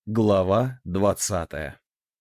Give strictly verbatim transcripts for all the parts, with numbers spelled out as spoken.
Глава двадцатая.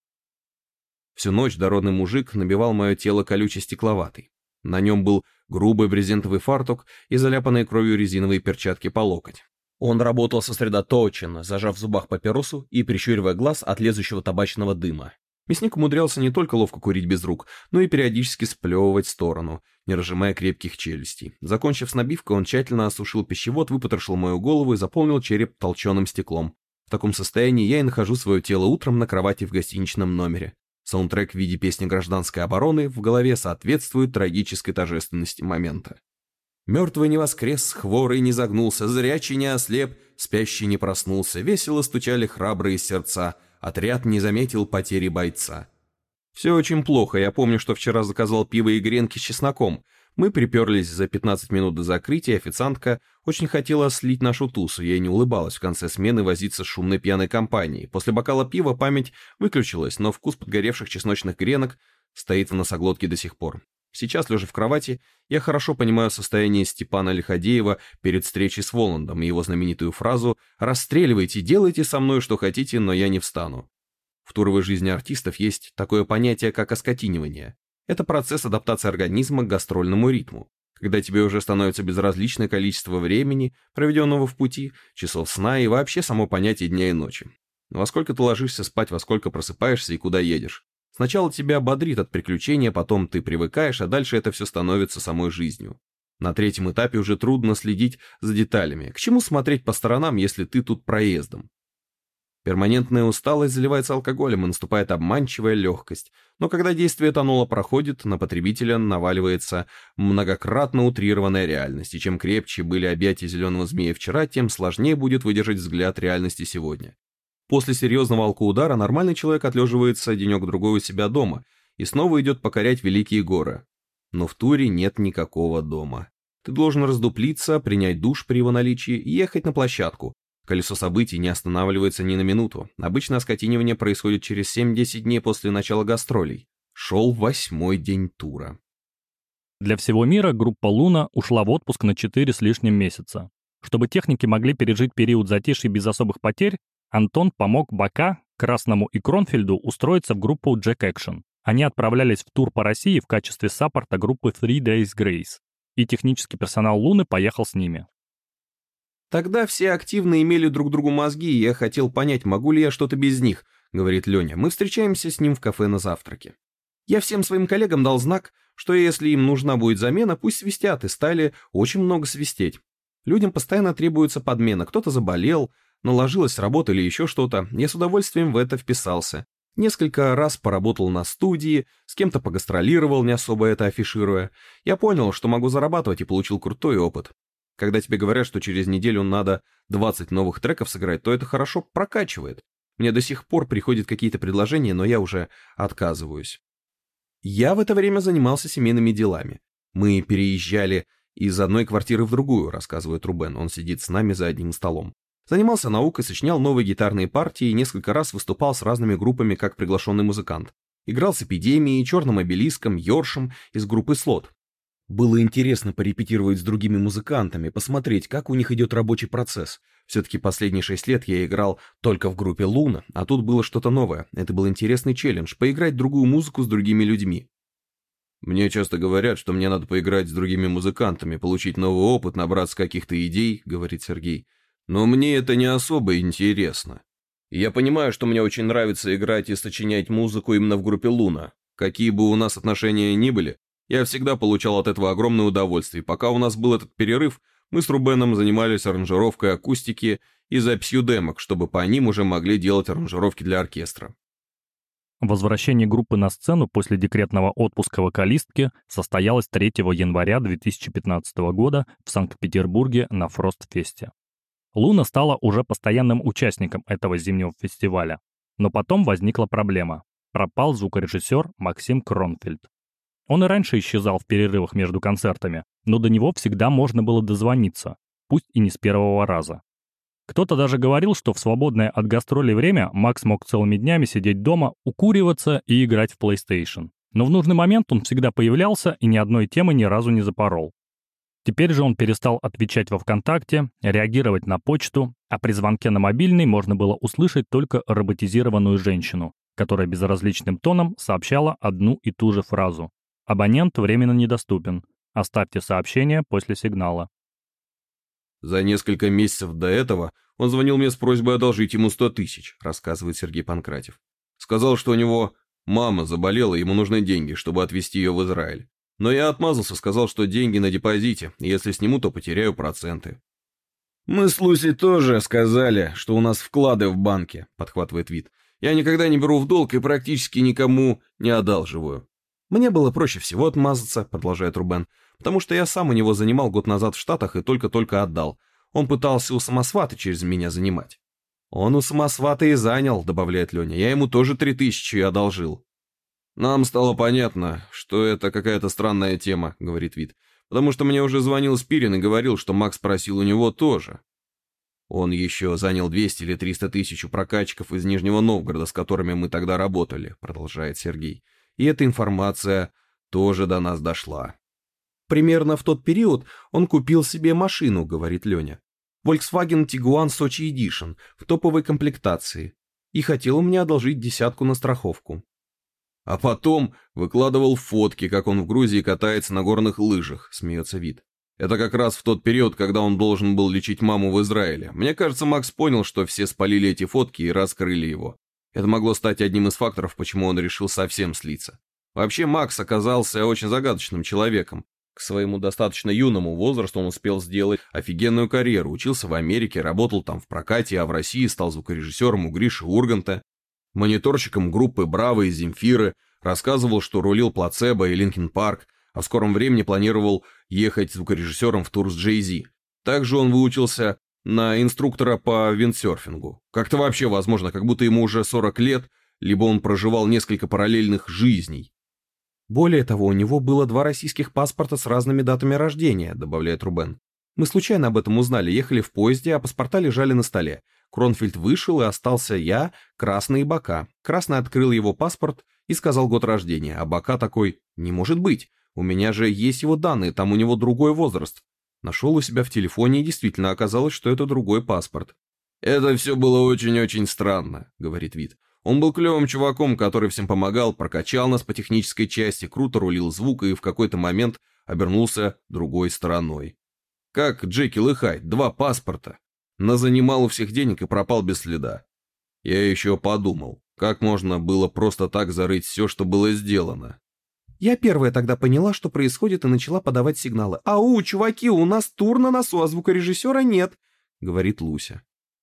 Всю ночь дородный мужик набивал мое тело колючей стекловатой. На нем был грубый брезентовый фартук и заляпанные кровью резиновые перчатки по локоть. Он работал сосредоточенно, зажав в зубах папиросу и прищуривая глаз от лезущего табачного дыма. Мясник умудрялся не только ловко курить без рук, но и периодически сплевывать в сторону, не разжимая крепких челюстей. Закончив с набивкой, он тщательно осушил пищевод, выпотрошил мою голову и заполнил череп толченым стеклом. В таком состоянии я и нахожу свое тело утром на кровати в гостиничном номере. Саундтрек в виде песни гражданской обороны в голове соответствует трагической торжественности момента. Мертвый не воскрес, хворый не загнулся, зрячий не ослеп, спящий не проснулся, весело стучали храбрые сердца, отряд не заметил потери бойца. Все очень плохо, я помню, что вчера заказал пиво и гренки с чесноком. Мы приперлись за пятнадцать минут до закрытия, официантка очень хотела слить нашу тусу, ей не улыбалась в конце смены возиться с шумной пьяной компанией. После бокала пива память выключилась, но вкус подгоревших чесночных гренок стоит в носоглотке до сих пор. Сейчас, лежа в кровати, я хорошо понимаю состояние Степана Лиходеева перед встречей с Воландом и его знаменитую фразу «Расстреливайте, делайте со мной что хотите, но я не встану». В туровой жизни артистов есть такое понятие, как оскотинивание. Это процесс адаптации организма к гастрольному ритму, когда тебе уже становится безразличное количество времени, проведенного в пути, часов сна и вообще само понятие дня и ночи. Во сколько ты ложишься спать, во сколько просыпаешься и куда едешь. Сначала тебя бодрит от приключения, потом ты привыкаешь, а дальше это все становится самой жизнью. На третьем этапе уже трудно следить за деталями. К чему смотреть по сторонам, если ты тут проездом? Перманентная усталость заливается алкоголем и наступает обманчивая легкость. Но когда действие этанола проходит, на потребителя наваливается многократно утрированная реальность. И чем крепче были объятия зеленого змея вчера, тем сложнее будет выдержать взгляд реальности сегодня. После серьезного алкоудара нормальный человек отлеживается денек-другой у себя дома и снова идет покорять великие горы. Но в туре нет никакого дома. Ты должен раздуплиться, принять душ при его наличии и ехать на площадку. Колесо событий не останавливается ни на минуту. Обычно оскотинивание происходит через семь-десять дней после начала гастролей. Шел восьмой день тура. Для всего мира группа «Луна» ушла в отпуск на четыре с лишним месяца. Чтобы техники могли пережить период затишья без особых потерь, Антон помог Бока, Красному и Кронфельду устроиться в группу Jack Action. Они отправлялись в тур по России в качестве саппорта группы Three Days Grace, и технический персонал «Луны» поехал с ними. Тогда все активно имели друг другу мозги, и я хотел понять, могу ли я что-то без них, говорит Леня. Мы встречаемся с ним в кафе на завтраке. Я всем своим коллегам дал знак, что если им нужна будет замена, пусть свистят, и стали очень много свистеть. Людям постоянно требуется подмена, кто-то заболел, наложилась работа или еще что-то. Я с удовольствием в это вписался. Несколько раз поработал на студии, с кем-то погастролировал, не особо это афишируя. Я понял, что могу зарабатывать, и получил крутой опыт. Когда тебе говорят, что через неделю надо двадцать новых треков сыграть, то это хорошо прокачивает. Мне до сих пор приходят какие-то предложения, но я уже отказываюсь. Я в это время занимался семейными делами. Мы переезжали из одной квартиры в другую, рассказывает Рубен, он сидит с нами за одним столом. Занимался наукой, сочинял новые гитарные партии и несколько раз выступал с разными группами как приглашенный музыкант. Играл с Эпидемией, Черным обелиском, Йоршем из группы Слот. Было интересно порепетировать с другими музыкантами, посмотреть, как у них идет рабочий процесс. Все-таки последние шесть лет я играл только в группе «Луна», а тут было что-то новое. Это был интересный челлендж — поиграть другую музыку с другими людьми. Мне часто говорят, что мне надо поиграть с другими музыкантами, получить новый опыт, набраться каких-то идей, говорит Сергей. Но мне это не особо интересно. И я понимаю, что мне очень нравится играть и сочинять музыку именно в группе «Луна». Какие бы у нас отношения ни были, я всегда получал от этого огромное удовольствие. Пока у нас был этот перерыв, мы с Рубеном занимались аранжировкой акустики и записью демок, чтобы по ним уже могли делать аранжировки для оркестра. Возвращение группы на сцену после декретного отпуска вокалистки состоялось третьего января две тысячи пятнадцатого года в Санкт-Петербурге на Фростфесте. «Луна» стала уже постоянным участником этого зимнего фестиваля. Но потом возникла проблема. Пропал звукорежиссер Максим Кронфельд. Он и раньше исчезал в перерывах между концертами, но до него всегда можно было дозвониться, пусть и не с первого раза. Кто-то даже говорил, что в свободное от гастролей время Макс мог целыми днями сидеть дома, укуриваться и играть в PlayStation. Но в нужный момент он всегда появлялся и ни одной темы ни разу не запорол. Теперь же он перестал отвечать во ВКонтакте, реагировать на почту, А при звонке на мобильный можно было услышать только роботизированную женщину, которая безразличным тоном сообщала одну и ту же фразу. «Абонент временно недоступен. Оставьте сообщение после сигнала». «За несколько месяцев до этого он звонил мне с просьбой одолжить ему сто тысяч», рассказывает Сергей Панкратев. «Сказал, что у него мама заболела, ему нужны деньги, чтобы отвезти ее в Израиль. Но я отмазался, сказал, что деньги на депозите, и если сниму, то потеряю проценты». «Мы с Лусей тоже сказали, что у нас вклады в банке», подхватывает Вит. «Я никогда не беру в долг и практически никому не одалживаю». «Мне было проще всего отмазаться», продолжает Рубен, «потому что я сам у него занимал год назад в Штатах и только-только отдал. Он пытался у самосвата через меня занимать». «Он у самосвата и занял», добавляет Леня. «Я ему тоже три тысячи одолжил». «Нам стало понятно, что это какая-то странная тема», говорит Вит. «Потому что мне уже звонил Спирин и говорил, что Макс просил у него тоже». «Он еще занял двести или триста тысяч у прокатчиков из Нижнего Новгорода, с которыми мы тогда работали», продолжает Сергей. «И эта информация тоже до нас дошла». «Примерно в тот период он купил себе машину», говорит Леня. Volkswagen Tiguan Sochi Edition в топовой комплектации. И хотел у меня одолжить десятку на страховку. А потом выкладывал фотки, как он в Грузии катается на горных лыжах, смеется Вит. Это как раз в тот период, когда он должен был лечить маму в Израиле. Мне кажется, Макс понял, что все спалили эти фотки и раскрыли его. Это могло стать одним из факторов, почему он решил совсем слиться. Вообще, Макс оказался очень загадочным человеком. К своему достаточно юному возрасту он успел сделать офигенную карьеру, учился в Америке, работал там в прокате, а в России стал звукорежиссером у Гриши Урганта, мониторщиком группы «Браво» и «Земфиры», рассказывал, что рулил «Плацебо» и «Линкин Парк», а в скором времени планировал ехать звукорежиссером в тур с Джей-Зи. Также он выучился на инструктора по виндсерфингу. Как-то вообще возможно, как будто ему уже сорок лет, либо он проживал несколько параллельных жизней. «Более того, у него было два российских паспорта с разными датами рождения», добавляет Рубен. «Мы случайно об этом узнали, ехали в поезде, а паспорта лежали на столе. Кронфельд вышел, и остался я, Красный и Бока. Красный открыл его паспорт и сказал год рождения, а Бока такой: не может быть, у меня же есть его данные, там у него другой возраст». Нашел у себя в телефоне, и действительно оказалось, что это другой паспорт. «Это все было очень-очень странно», говорит Вит. «Он был клевым чуваком, который всем помогал, прокачал нас по технической части, круто рулил звук и в какой-то момент обернулся другой стороной. Как Джекил и Хайд, два паспорта. Назанимал у всех денег и пропал без следа. Я еще подумал, как можно было просто так зарыть все, что было сделано». «Я первая тогда поняла, что происходит, и начала подавать сигналы. «Ау, чуваки, у нас тур на носу, а звукорежиссера нет», — говорит Луся.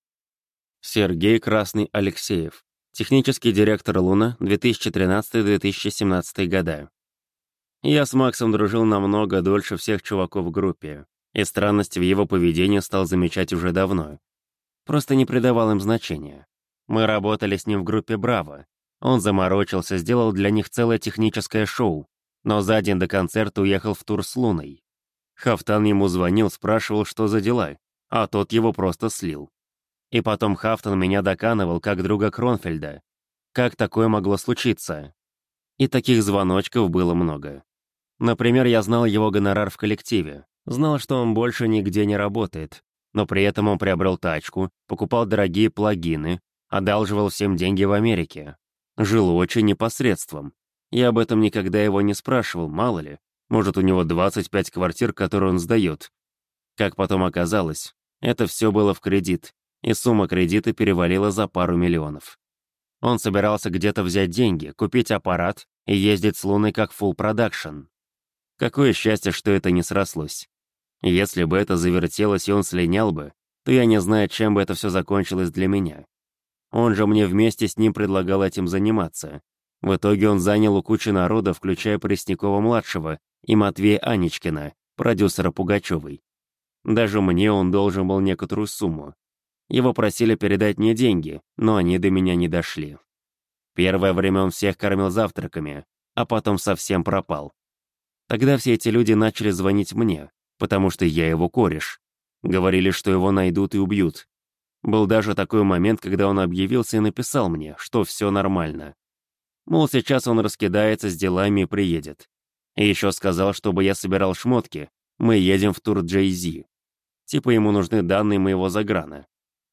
Сергей Красный Алексеев. Технический директор «Луна», две тысячи тринадцатый — две тысячи семнадцатый года. Я с Максом дружил намного дольше всех чуваков в группе, и странности в его поведении стал замечать уже давно. Просто не придавал им значения. Мы работали с ним в группе «Браво». Он заморочился, сделал для них целое техническое шоу, но за день до концерта уехал в тур с Луной. Хафтан ему звонил, спрашивал, что за дела, а тот его просто слил. И потом Хафтан меня доканывал как друга Кронфельда. Как такое могло случиться? И таких звоночков было много. Например, я знал его гонорар в коллективе, знал, что он больше нигде не работает, но при этом он приобрел тачку, покупал дорогие плагины, одалживал всем деньги в Америке. Жил очень непосредством. Я об этом никогда его не спрашивал, мало ли. Может, у него двадцать пять квартир, которые он сдает. Как потом оказалось, это все было в кредит, и сумма кредита перевалила за пару миллионов. Он собирался где-то взять деньги, купить аппарат и ездить с Луной как full production. Какое счастье, что это не срослось. Если бы это завертелось и он слинял бы, то я не знаю, чем бы это все закончилось для меня. Он же мне вместе с ним предлагал этим заниматься. В итоге он занял у кучи народа, включая Преснякова-младшего и Матвея Аничкина, продюсера Пугачевой. Даже мне он должен был некоторую сумму. Его просили передать мне деньги, но они до меня не дошли. Первое время он всех кормил завтраками, а потом совсем пропал. Тогда все эти люди начали звонить мне, потому что я его кореш. Говорили, что его найдут и убьют. Был даже такой момент, когда он объявился и написал мне, что все нормально. Мол, сейчас он раскидается с делами и приедет. И еще сказал, чтобы я собирал шмотки, мы едем в тур Джей-Зи. Типа ему нужны данные моего заграна.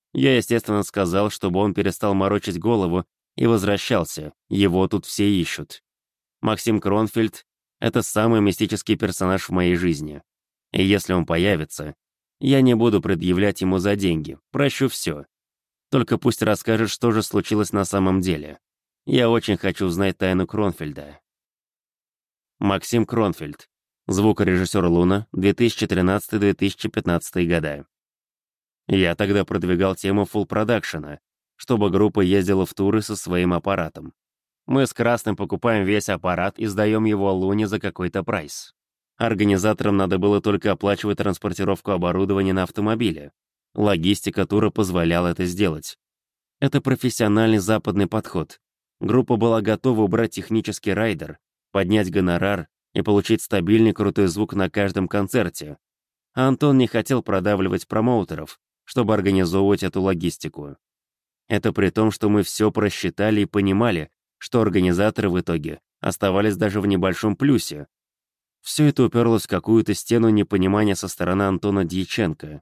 Я, естественно, сказал, чтобы он перестал морочить голову и возвращался, его тут все ищут. Максим Кронфельд — это самый мистический персонаж в моей жизни. И если он появится, я не буду предъявлять ему за деньги, прощу все. Только пусть расскажет, что же случилось на самом деле. Я очень хочу знать тайну Кронфельда. Максим Кронфельд. Звукорежиссер «Луна», две тысячи тринадцатый — две тысячи пятнадцатый года. Я тогда продвигал тему фулл-продакшена, чтобы группа ездила в туры со своим аппаратом. Мы с Красным покупаем весь аппарат и сдаем его Луне за какой-то прайс. Организаторам надо было только оплачивать транспортировку оборудования на автомобиле. Логистика тура позволяла это сделать. Это профессиональный западный подход. Группа была готова убрать технический райдер, поднять гонорар и получить стабильный крутой звук на каждом концерте. А Антон не хотел продавливать промоутеров, чтобы организовывать эту логистику. Это при том, что мы все просчитали и понимали, что организаторы в итоге оставались даже в небольшом плюсе. Все это уперлось в какую-то стену непонимания со стороны Антона Дьяченко.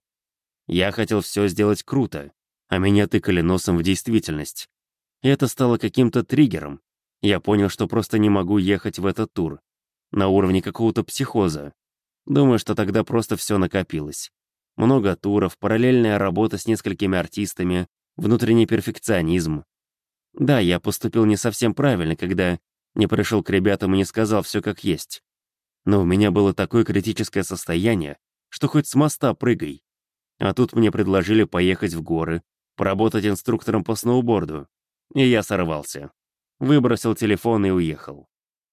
Я хотел все сделать круто, а меня тыкали носом в действительность. И это стало каким-то триггером. Я понял, что просто не могу ехать в этот тур. На уровне какого-то психоза. Думаю, что тогда просто все накопилось. Много туров, параллельная работа с несколькими артистами, внутренний перфекционизм. Да, я поступил не совсем правильно, когда не пришел к ребятам и не сказал все как есть. Но у меня было такое критическое состояние, что хоть с моста прыгай. А тут мне предложили поехать в горы, поработать инструктором по сноуборду. И я сорвался. Выбросил телефон и уехал.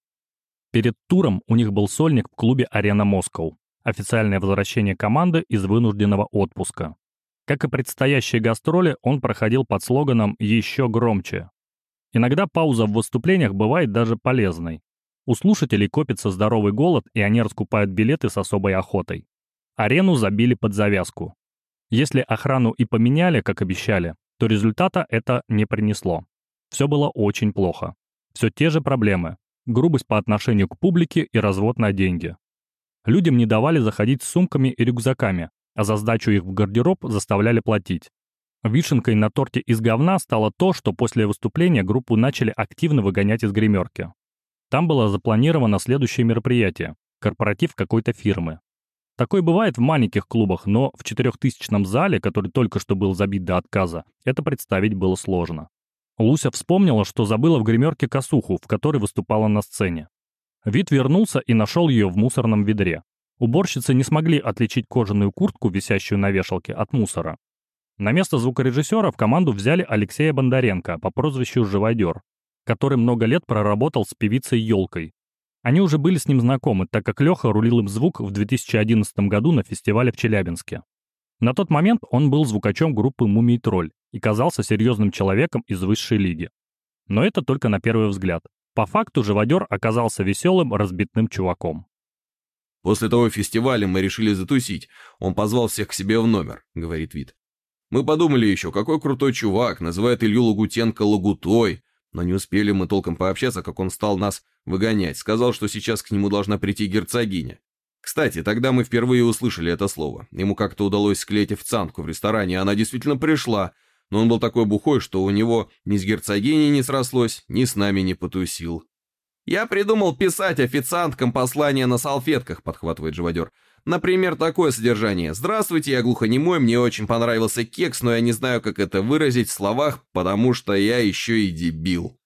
Перед туром у них был сольник в клубе «Арена Москва», официальное возвращение команды из вынужденного отпуска. Как и предстоящие гастроли, он проходил под слоганом «Еще громче». Иногда пауза в выступлениях бывает даже полезной. У слушателей копится здоровый голод, и они раскупают билеты с особой охотой. Арену забили под завязку. Если охрану и поменяли, как обещали, то результата это не принесло. Все было очень плохо. Все те же проблемы. Грубость по отношению к публике и развод на деньги. Людям не давали заходить с сумками и рюкзаками, а за сдачу их в гардероб заставляли платить. Вишенкой на торте из говна стало то, что после выступления группу начали активно выгонять из гримерки. Там было запланировано следующее мероприятие – корпоратив какой-то фирмы. Такое бывает в маленьких клубах, но в четырехтысячном зале, который только что был забит до отказа, это представить было сложно. Луся вспомнила, что забыла в гримерке косуху, в которой выступала на сцене. Вит вернулся и нашел ее в мусорном ведре. Уборщицы не смогли отличить кожаную куртку, висящую на вешалке, от мусора. На место звукорежиссера в команду взяли Алексея Бондаренко по прозвищу «Живодер», который много лет проработал с певицей Ёлкой. Они уже были с ним знакомы, так как Леха рулил им звук в две тысячи одиннадцатом году на фестивале в Челябинске. На тот момент он был звукачом группы «Мумий Тролль» и казался серьезным человеком из высшей лиги. Но это только на первый взгляд. По факту Живодер оказался веселым, разбитным чуваком. «После того фестиваля мы решили затусить. Он позвал всех к себе в номер», — говорит Вит. «Мы подумали еще, какой крутой чувак, называет Илью Лагутенко Лагутой, но не успели мы толком пообщаться, как он стал нас выгонять. Сказал, что сейчас к нему должна прийти герцогиня. Кстати, тогда мы впервые услышали это слово. Ему как-то удалось склеить официантку в ресторане, она действительно пришла, но он был такой бухой, что у него ни с герцогиней не срослось, ни с нами не потусил». «Я придумал писать официанткам послания на салфетках», — подхватывает Живодер. «Например, такое содержание. Здравствуйте, я глухонемой, мне очень понравился кекс, но я не знаю, как это выразить в словах, потому что я еще и дебил.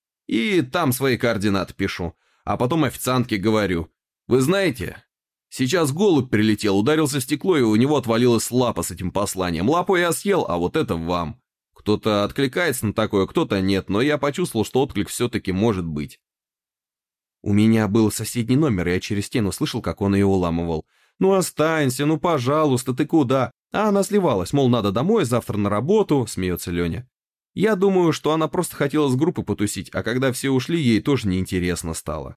И там свои координаты пишу. А потом официантке говорю: вы знаете, сейчас голубь прилетел, ударился в стекло, и у него отвалилась лапа с этим посланием. Лапу я съел, а вот это вам». Кто-то откликается на такое, кто-то нет, но я почувствовал, что отклик все-таки может быть. У меня был соседний номер, и я через стену слышал, как он ее уламывал. «Ну останься, ну пожалуйста, ты куда?» А она сливалась, мол, надо домой, завтра на работу, смеется Леня. Я думаю, что она просто хотела с группы потусить, а когда все ушли, ей тоже неинтересно стало.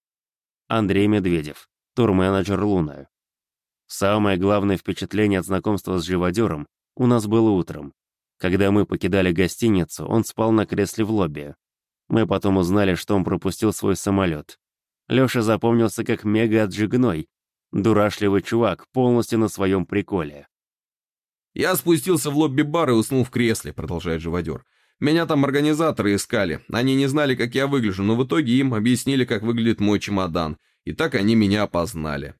Андрей Медведев, турменеджер «Луна». Самое главное впечатление от знакомства с Живодером у нас было утром. Когда мы покидали гостиницу, он спал на кресле в лобби. Мы потом узнали, что он пропустил свой самолет. Леша запомнился как мега-отжигной, дурашливый чувак, полностью на своем приколе. «Я спустился в лобби-бар и уснул в кресле», — продолжает живодер. «Меня там организаторы искали. Они не знали, как я выгляжу, но в итоге им объяснили, как выглядит мой чемодан. И так они меня опознали».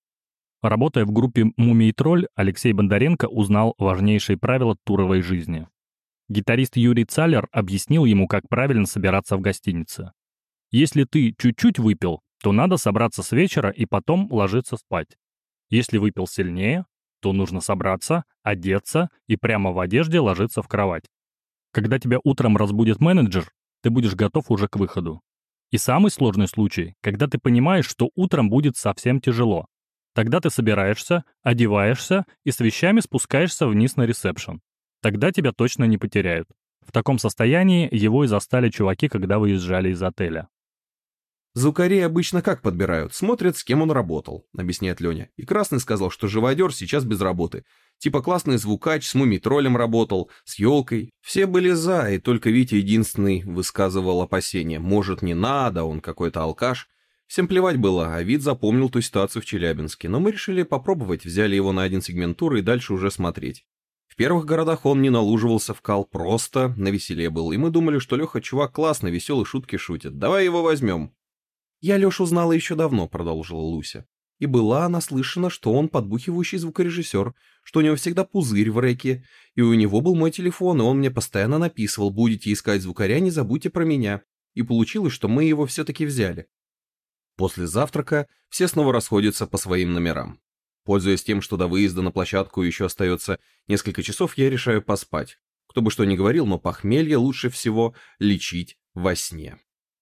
Работая в группе «Мумий тролль», Алексей Бондаренко узнал важнейшие правила туровой жизни. Гитарист Юрий Цалер объяснил ему, как правильно собираться в гостинице. Если ты чуть-чуть выпил, то надо собраться с вечера и потом ложиться спать. Если выпил сильнее, то нужно собраться, одеться и прямо в одежде ложиться в кровать. Когда тебя утром разбудит менеджер, ты будешь готов уже к выходу. И самый сложный случай, когда ты понимаешь, что утром будет совсем тяжело. Тогда ты собираешься, одеваешься и с вещами спускаешься вниз на ресепшн. Тогда тебя точно не потеряют. В таком состоянии его и застали чуваки, когда выезжали из отеля. «Звукарей обычно как подбирают? Смотрят, с кем он работал», — объясняет Леня. И Красный сказал, что живодер сейчас без работы. Типа классный звукач, с мумий-троллем работал, с елкой. Все были за, и только Витя единственный высказывал опасения. Может, не надо, он какой-то алкаш. Всем плевать было, а Вит запомнил ту ситуацию в Челябинске. Но мы решили попробовать, взяли его на один сегмент тура и дальше уже смотреть. В первых городах он не налуживался в кал, просто навеселе был. И мы думали, что Леха чувак классный, веселый, шутки шутит. Давай его возьмем. «Я Лешу знала еще давно», — продолжила Луся. «И была наслышана, что он подбухивающий звукорежиссер, что у него всегда пузырь в рэке, и у него был мой телефон, и он мне постоянно написывал: будете искать звукаря, не забудьте про меня». И получилось, что мы его все-таки взяли. После завтрака все снова расходятся по своим номерам. Пользуясь тем, что до выезда на площадку еще остается несколько часов, я решаю поспать. Кто бы что ни говорил, но похмелье лучше всего лечить во сне.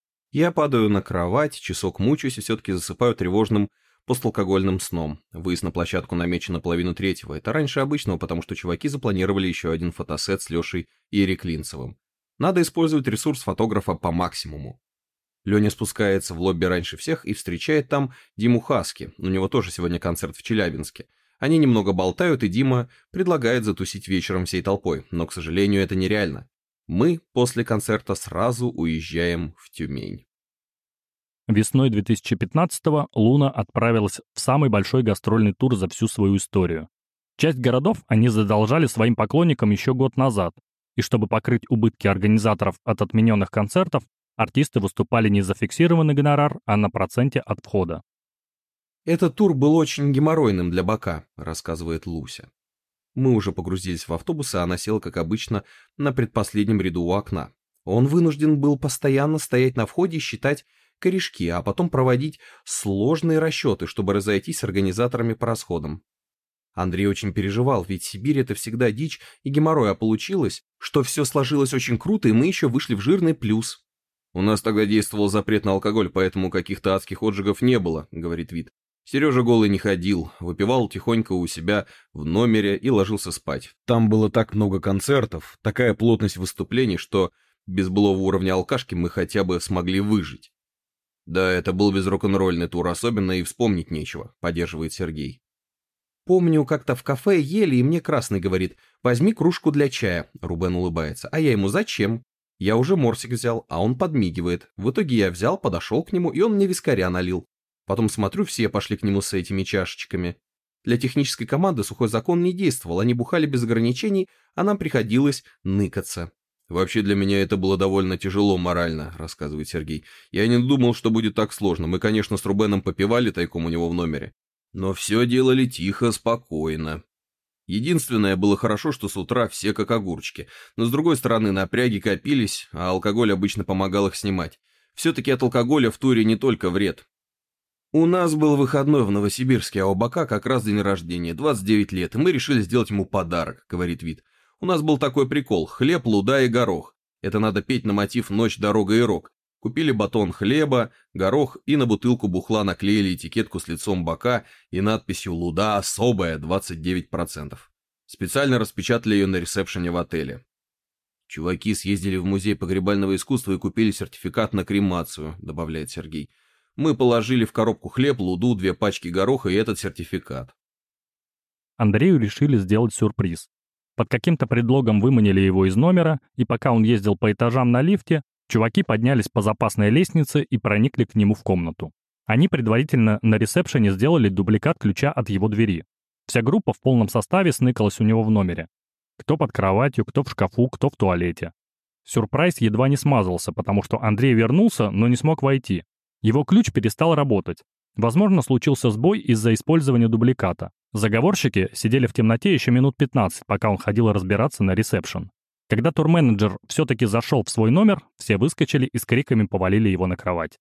Я падаю на кровать, часок мучаюсь и все-таки засыпаю тревожным посталкогольным сном. Выезд на площадку намечен на половину третьего. Это раньше обычного, потому что чуваки запланировали еще один фотосет с Лешей и Ереклинцевым. Надо использовать ресурс фотографа по максимуму. Леня спускается в лобби раньше всех и встречает там Диму Хаски. У него тоже сегодня концерт в Челябинске. Они немного болтают, и Дима предлагает затусить вечером всей толпой. Но, к сожалению, это нереально. Мы после концерта сразу уезжаем в Тюмень. Весной две тысячи пятнадцатого Луна отправилась в самый большой гастрольный тур за всю свою историю. Часть городов они задолжали своим поклонникам еще год назад, и чтобы покрыть убытки организаторов от отмененных концертов, артисты выступали не за фиксированный гонорар, а на проценте от входа. «Этот тур был очень геморройным для Бока», — рассказывает Луся. Мы уже погрузились в автобус, а она села, как обычно, на предпоследнем ряду у окна. Он вынужден был постоянно стоять на входе и считать корешки, а потом проводить сложные расчеты, чтобы разойтись с организаторами по расходам. Андрей очень переживал, ведь Сибирь — это всегда дичь и геморрой, а получилось, что все сложилось очень круто, и мы еще вышли в жирный плюс. «У нас тогда действовал запрет на алкоголь, поэтому каких-то адских отжигов не было», — говорит Вит. Сережа голый не ходил, выпивал тихонько у себя в номере и ложился спать. Там было так много концертов, такая плотность выступлений, что без былого уровня алкашки мы хотя бы смогли выжить. «Да, это был без рок-н-ролльный тур, особенно и вспомнить нечего», — поддерживает Сергей. «Помню, как-то в кафе ели, и мне Красный говорит: возьми кружку для чая», — Рубен улыбается. А я ему: зачем? Я уже морсик взял, а он подмигивает. В итоге я взял, подошел к нему, и он мне вискаря налил. Потом смотрю, все пошли к нему с этими чашечками. Для технической команды сухой закон не действовал, они бухали без ограничений, а нам приходилось ныкаться. «Вообще для меня это было довольно тяжело морально», — рассказывает Сергей. «Я не думал, что будет так сложно. Мы, конечно, с Рубеном попивали тайком у него в номере. Но все делали тихо, спокойно. Единственное, было хорошо, что с утра все как огурчики. Но с другой стороны, напряги копились, а алкоголь обычно помогал их снимать. Все-таки от алкоголя в туре не только вред». «У нас был выходной в Новосибирске, а у Бока как раз день рождения, двадцать девять лет, и мы решили сделать ему подарок», — говорит Вит. «У нас был такой прикол: хлеб, луда и горох. Это надо петь на мотив «Ночь, дорога и рок». Купили батон хлеба, горох и на бутылку бухла наклеили этикетку с лицом Бока и надписью «Луда особая, двадцать девять процентов». Специально распечатали ее на ресепшене в отеле. «Чуваки съездили в музей погребального искусства и купили сертификат на кремацию», — добавляет Сергей. «Мы положили в коробку хлеб, луду, две пачки гороха и этот сертификат». Андрею решили сделать сюрприз. Под каким-то предлогом выманили его из номера, и пока он ездил по этажам на лифте, чуваки поднялись по запасной лестнице и проникли к нему в комнату. Они предварительно на ресепшене сделали дубликат ключа от его двери. Вся группа в полном составе сныкалась у него в номере. Кто под кроватью, кто в шкафу, кто в туалете. Сюрприз едва не смазался, потому что Андрей вернулся, но не смог войти. Его ключ перестал работать. Возможно, случился сбой из-за использования дубликата. Заговорщики сидели в темноте еще минут пятнадцать, пока он ходил разбираться на ресепшн. Когда турменеджер все-таки зашел в свой номер, все выскочили и с криками повалили его на кровать.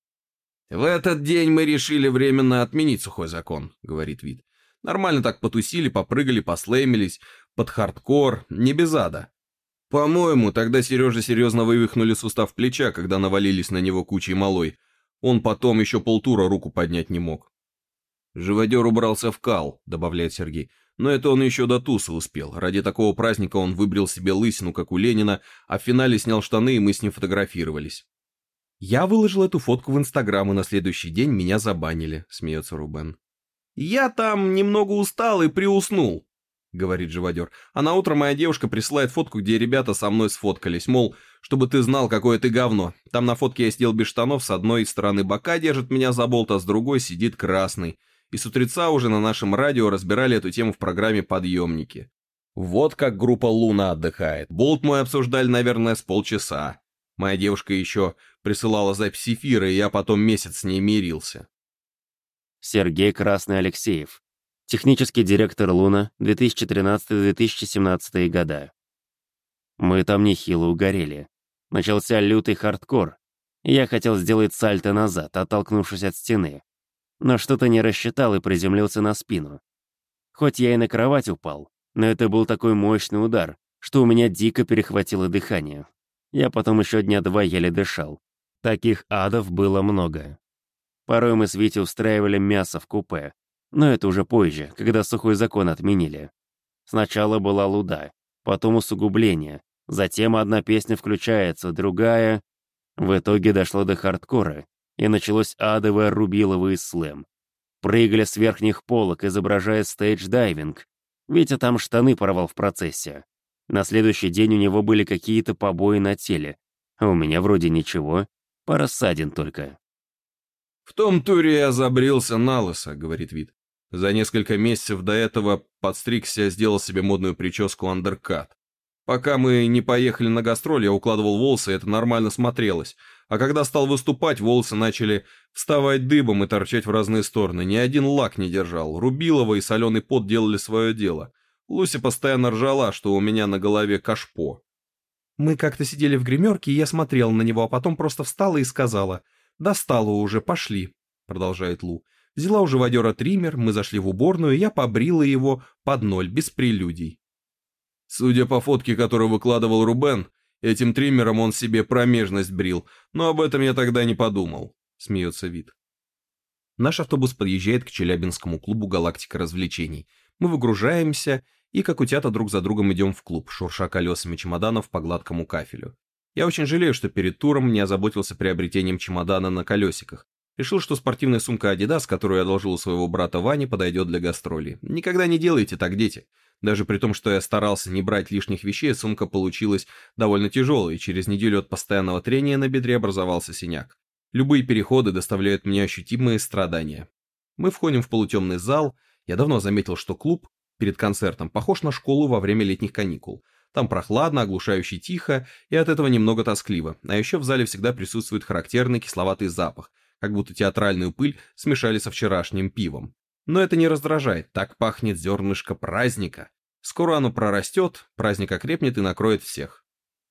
«В этот день мы решили временно отменить сухой закон», — говорит Вит. «Нормально так потусили, попрыгали, послэмились, под хардкор, не без ада. По-моему, тогда Сереже серьезно вывихнули сустав плеча, когда навалились на него кучей малой. Он потом еще полтура руку поднять не мог». «Живодер убрался в кал», — добавляет Сергей. «Но это он еще до туса успел. Ради такого праздника он выбрил себе лысину, как у Ленина, а в финале снял штаны, и мы с ним фотографировались». «Я выложил эту фотку в Инстаграм, и на следующий день меня забанили», — смеется Рубен. «Я там немного устал и приуснул», — говорит живодер. «А на утро моя девушка присылает фотку, где ребята со мной сфоткались, мол, чтобы ты знал, какое ты говно. Там на фотке я сидел без штанов, с одной стороны бока держит меня за болт, а с другой сидит красный. И с утреца уже на нашем радио разбирали эту тему в программе «Подъемники». Вот как группа «Луна» отдыхает. Болт мой обсуждали, наверное, с полчаса. Моя девушка еще присылала запись эфира, и я потом месяц с ней мирился». Сергей Красный Алексеев. Технический директор «Луна», две тысячи тринадцатый — две тысячи семнадцатый года. Мы там нехило угорели. Начался лютый хардкор. Я хотел сделать сальто назад, оттолкнувшись от стены. Но что-то не рассчитал и приземлился на спину. Хоть я и на кровать упал, но это был такой мощный удар, что у меня дико перехватило дыхание. Я потом еще дня два еле дышал. Таких адов было много. Порой мы с Витей устраивали мясо в купе, но это уже позже, когда сухой закон отменили. Сначала была луда, потом усугубление, затем одна песня включается, другая... В итоге дошло до хардкора, и началось адовое рубилово и слэм. Прыгали с верхних полок, изображая стейдж-дайвинг. Витя там штаны порвал в процессе. На следующий день у него были какие-то побои на теле, а у меня вроде ничего, пара ссадин только. «В том туре я забрился налысо», — говорит Вит. «За несколько месяцев до этого подстригся, сделал себе модную прическу андеркат. Пока мы не поехали на гастроль, я укладывал волосы, и это нормально смотрелось. А когда стал выступать, волосы начали вставать дыбом и торчать в разные стороны. Ни один лак не держал. Рубилово и соленый пот делали свое дело. Луся постоянно ржала, что у меня на голове кашпо». «Мы как-то сидели в гримерке, и я смотрела на него, а потом просто встала и сказала: «Достало уже, пошли», — продолжает Лу. «Взяла у живодера триммер, мы зашли в уборную, и я побрила его под ноль, без прелюдий». «Судя по фотке, которую выкладывал Рубен, этим триммером он себе промежность брил, но об этом я тогда не подумал», — смеется Вит. Наш автобус подъезжает к Челябинскому клубу «Галактика развлечений». Мы выгружаемся и, как утята, друг за другом идем в клуб, шурша колесами чемоданов по гладкому кафелю. Я очень жалею, что перед туром не озаботился приобретением чемодана на колесиках. Решил, что спортивная сумка Adidas, которую я одолжил у своего брата Вани, подойдет для гастролей. Никогда не делайте так, дети. Даже при том, что я старался не брать лишних вещей, сумка получилась довольно тяжелой, и через неделю от постоянного трения на бедре образовался синяк. Любые переходы доставляют мне ощутимые страдания. Мы входим в полутемный зал. Я давно заметил, что клуб перед концертом похож на школу во время летних каникул. Там прохладно, оглушающе тихо, и от этого немного тоскливо. А еще в зале всегда присутствует характерный кисловатый запах, как будто театральную пыль смешали со вчерашним пивом. Но это не раздражает, так пахнет зернышко праздника. Скоро оно прорастет, праздник окрепнет и накроет всех.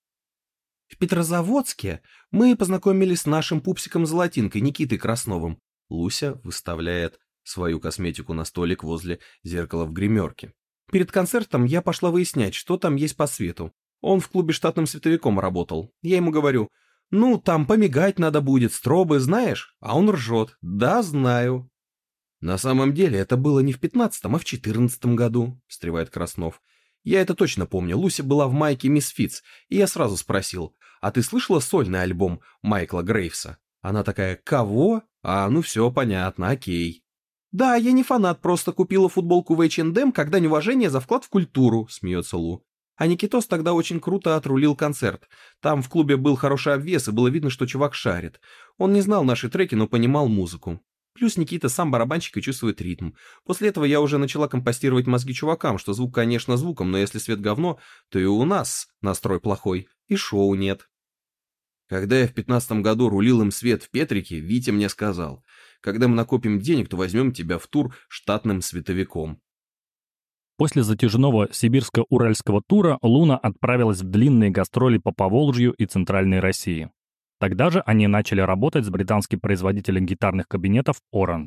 В Петрозаводске мы познакомились с нашим пупсиком-золотинкой Никитой Красновым. Луся выставляет свою косметику на столик возле зеркала в гримерке. Перед концертом я пошла выяснять, что там есть по свету. Он в клубе штатным световиком работал. Я ему говорю: «Ну, там помигать надо будет, стробы, знаешь?» А он ржет: «Да, знаю». «На самом деле это было не в пятнадцатом, а в четырнадцатом году», — встревает Краснов. «Я это точно помню. Луся была в майке Misfits, и я сразу спросил: а ты слышала сольный альбом Майкла Грейвса?» Она такая: «Кого? А, ну все понятно, окей». «Да, я не фанат, просто купила футболку в эйч энд эм как дань уважения за вклад в культуру», — смеется Лу. А Никитос тогда очень круто отрулил концерт. Там в клубе был хороший обвес, и было видно, что чувак шарит. Он не знал наши треки, но понимал музыку. Плюс Никита сам барабанщик и чувствует ритм. После этого я уже начала компостировать мозги чувакам, что звук, конечно, звуком, но если свет говно, то и у нас настрой плохой, и шоу нет. Когда я в пятнадцатом году рулил им свет в Петрике, Витя мне сказал: когда мы накопим денег, то возьмем тебя в тур штатным световиком. После затяжного сибирско-уральского тура Луна отправилась в длинные гастроли по Поволжью и Центральной России. Тогда же они начали работать с британским производителем гитарных кабинетов Orange.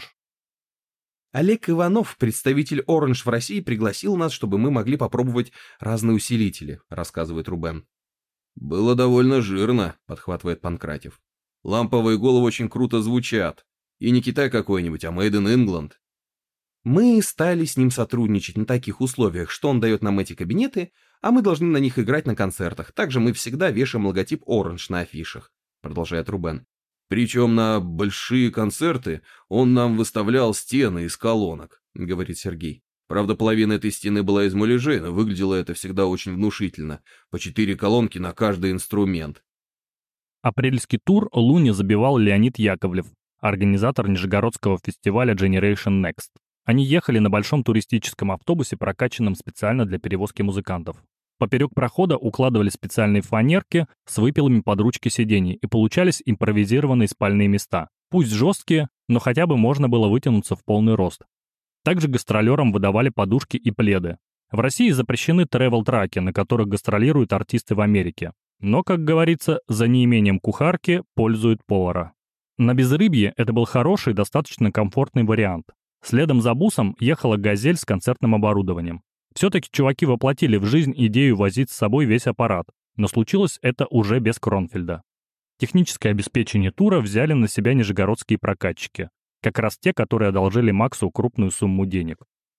Олег Иванов, представитель Orange в России, пригласил нас, чтобы мы могли попробовать разные усилители, рассказывает Рубен. Было довольно жирно, подхватывает Панкратев. Ламповые головы очень круто звучат. И не Китай какой-нибудь, а Made in England. Мы стали с ним сотрудничать на таких условиях, что он дает нам эти кабинеты, а мы должны на них играть на концертах. Также мы всегда вешаем логотип Orange на афишах, продолжает Рубен. Причем на большие концерты он нам выставлял стены из колонок, говорит Сергей. Правда, половина этой стены была из муляжей, но выглядело это всегда очень внушительно. По четыре колонки на каждый инструмент. Апрельский тур Луне забивал Леонид Яковлев, организатор Нижегородского фестиваля Generation Next. Они ехали на большом туристическом автобусе, прокачанном специально для перевозки музыкантов. Поперек прохода укладывали специальные фанерки с выпилами под ручки сидений, и получались импровизированные спальные места. Пусть жесткие, но хотя бы можно было вытянуться в полный рост. Также гастролерам выдавали подушки и пледы. В России запрещены тревел-траки, на которых гастролируют артисты в Америке. Но, как говорится, за неимением кухарки пользуют повара. На безрыбье это был хороший, достаточно комфортный вариант. Следом за бусом ехала «Газель» с концертным оборудованием. Все-таки чуваки воплотили в жизнь идею возить с собой весь аппарат, но случилось это уже без Кронфельда. Техническое обеспечение тура взяли на себя нижегородские прокатчики, как раз те, которые одолжили Максу крупную сумму денег.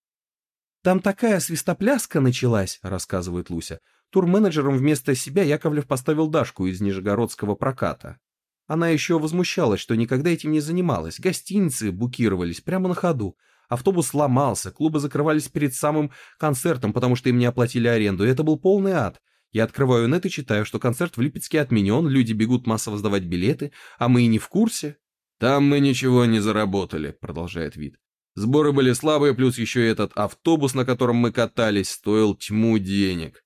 «Там такая свистопляска началась», — рассказывает Луся. Турменеджером вместо себя Яковлев поставил Дашку из нижегородского проката. Она еще возмущалась, что никогда этим не занималась. Гостиницы букировались прямо на ходу. Автобус сломался, клубы закрывались перед самым концертом, потому что им не оплатили аренду, и это был полный ад. Я открываю нет и читаю, что концерт в Липецке отменен, люди бегут массово сдавать билеты, а мы и не в курсе. «Там мы ничего не заработали», — продолжает Вит. «Сборы были слабые, плюс еще и этот автобус, на котором мы катались, стоил тьму денег».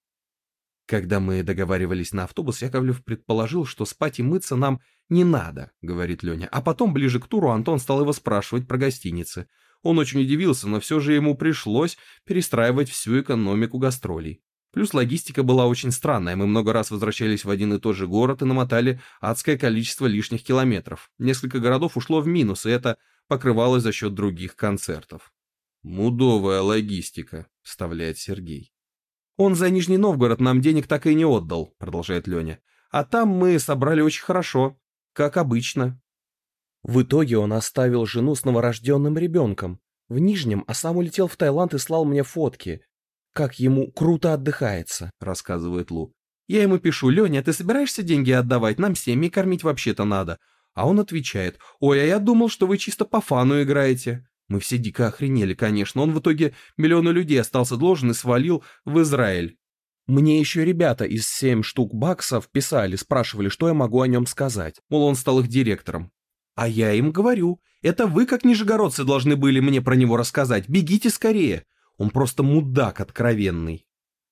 Когда мы договаривались на автобус, Яковлев предположил, что спать и мыться нам не надо, говорит Леня. А потом, ближе к туру, Антон стал его спрашивать про гостиницы. Он очень удивился, но все же ему пришлось перестраивать всю экономику гастролей. Плюс логистика была очень странная, мы много раз возвращались в один и тот же город и намотали адское количество лишних километров. Несколько городов ушло в минус, и это покрывалось за счет других концертов. «Мудовая логистика», — вставляет Сергей. «Он за Нижний Новгород нам денег так и не отдал», — продолжает Леня. «А там мы собрали очень хорошо, как обычно». В итоге он оставил жену с новорожденным ребенком в Нижнем, а сам улетел в Таиланд и слал мне фотки. «Как ему круто отдыхается», — рассказывает Лу. «Я ему пишу: Леня, ты собираешься деньги отдавать? Нам семьи кормить вообще-то надо». А он отвечает: «Ой, а я думал, что вы чисто по фану играете». Мы все дико охренели, конечно. Он в итоге миллиону людей остался должен и свалил в Израиль. Мне еще ребята из семь штук баксов писали, спрашивали, что я могу о нем сказать. Мол, он стал их директором. А я им говорю: это вы, как нижегородцы, должны были мне про него рассказать. Бегите скорее. Он просто мудак откровенный.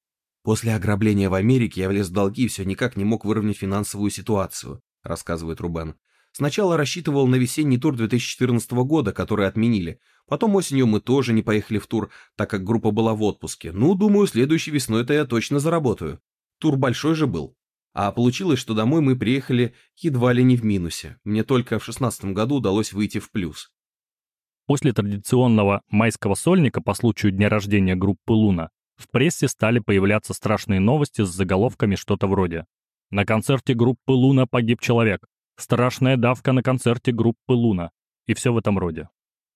После ограбления в Америке я влез в долги и все никак не мог выровнять финансовую ситуацию, рассказывает Рубен. Сначала рассчитывал на весенний тур две тысячи четырнадцатого года, который отменили. Потом осенью мы тоже не поехали в тур, так как группа была в отпуске. Ну, думаю, следующей весной-то я точно заработаю. Тур большой же был. А получилось, что домой мы приехали едва ли не в минусе. Мне только в шестнадцатом году удалось выйти в плюс. После традиционного майского сольника по случаю дня рождения группы «Луна» в прессе стали появляться страшные новости с заголовками что-то вроде: «На концерте группы «Луна» погиб человек», «Страшная давка на концерте группы «Луна» и все в этом роде.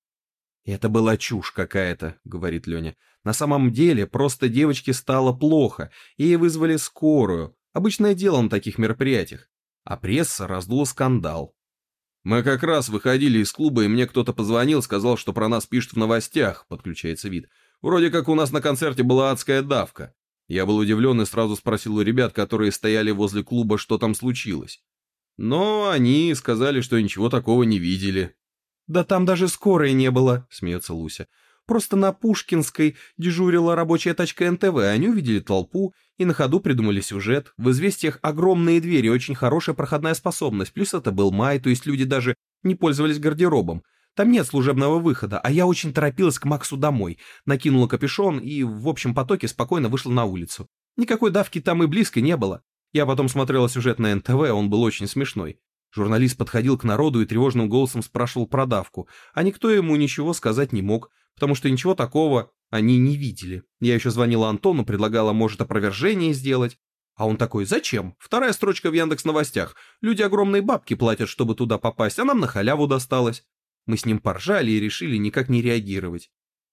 «Это была чушь какая-то», — говорит Леня. «На самом деле просто девочке стало плохо, и ей вызвали скорую. Обычное дело на таких мероприятиях. А пресса раздула скандал. Мы как раз выходили из клуба, и мне кто-то позвонил, сказал, что про нас пишут в новостях», — подключается Вит. «Вроде как у нас на концерте была адская давка. Я был удивлен и сразу спросил у ребят, которые стояли возле клуба, что там случилось. Но они сказали, что ничего такого не видели». «Да там даже скорой не было», — смеется Луся. «Просто на Пушкинской дежурила рабочая тачка эн тэ вэ, они увидели толпу и на ходу придумали сюжет. В «Известиях» огромные двери, очень хорошая проходная способность, плюс это был май, то есть люди даже не пользовались гардеробом. Там нет служебного выхода, а я очень торопилась к Максу домой, накинула капюшон и в общем потоке спокойно вышла на улицу. Никакой давки там и близко не было. Я потом смотрела сюжет на эн тэ вэ, он был очень смешной. Журналист подходил к народу и тревожным голосом спрашивал про давку, а никто ему ничего сказать не мог, потому что ничего такого они не видели. Я еще звонила Антону, предлагала, может, опровержение сделать. А он такой: «Зачем? Вторая строчка в Яндекс.Новостях. Люди огромные бабки платят, чтобы туда попасть, а нам на халяву досталось». Мы с ним поржали и решили никак не реагировать.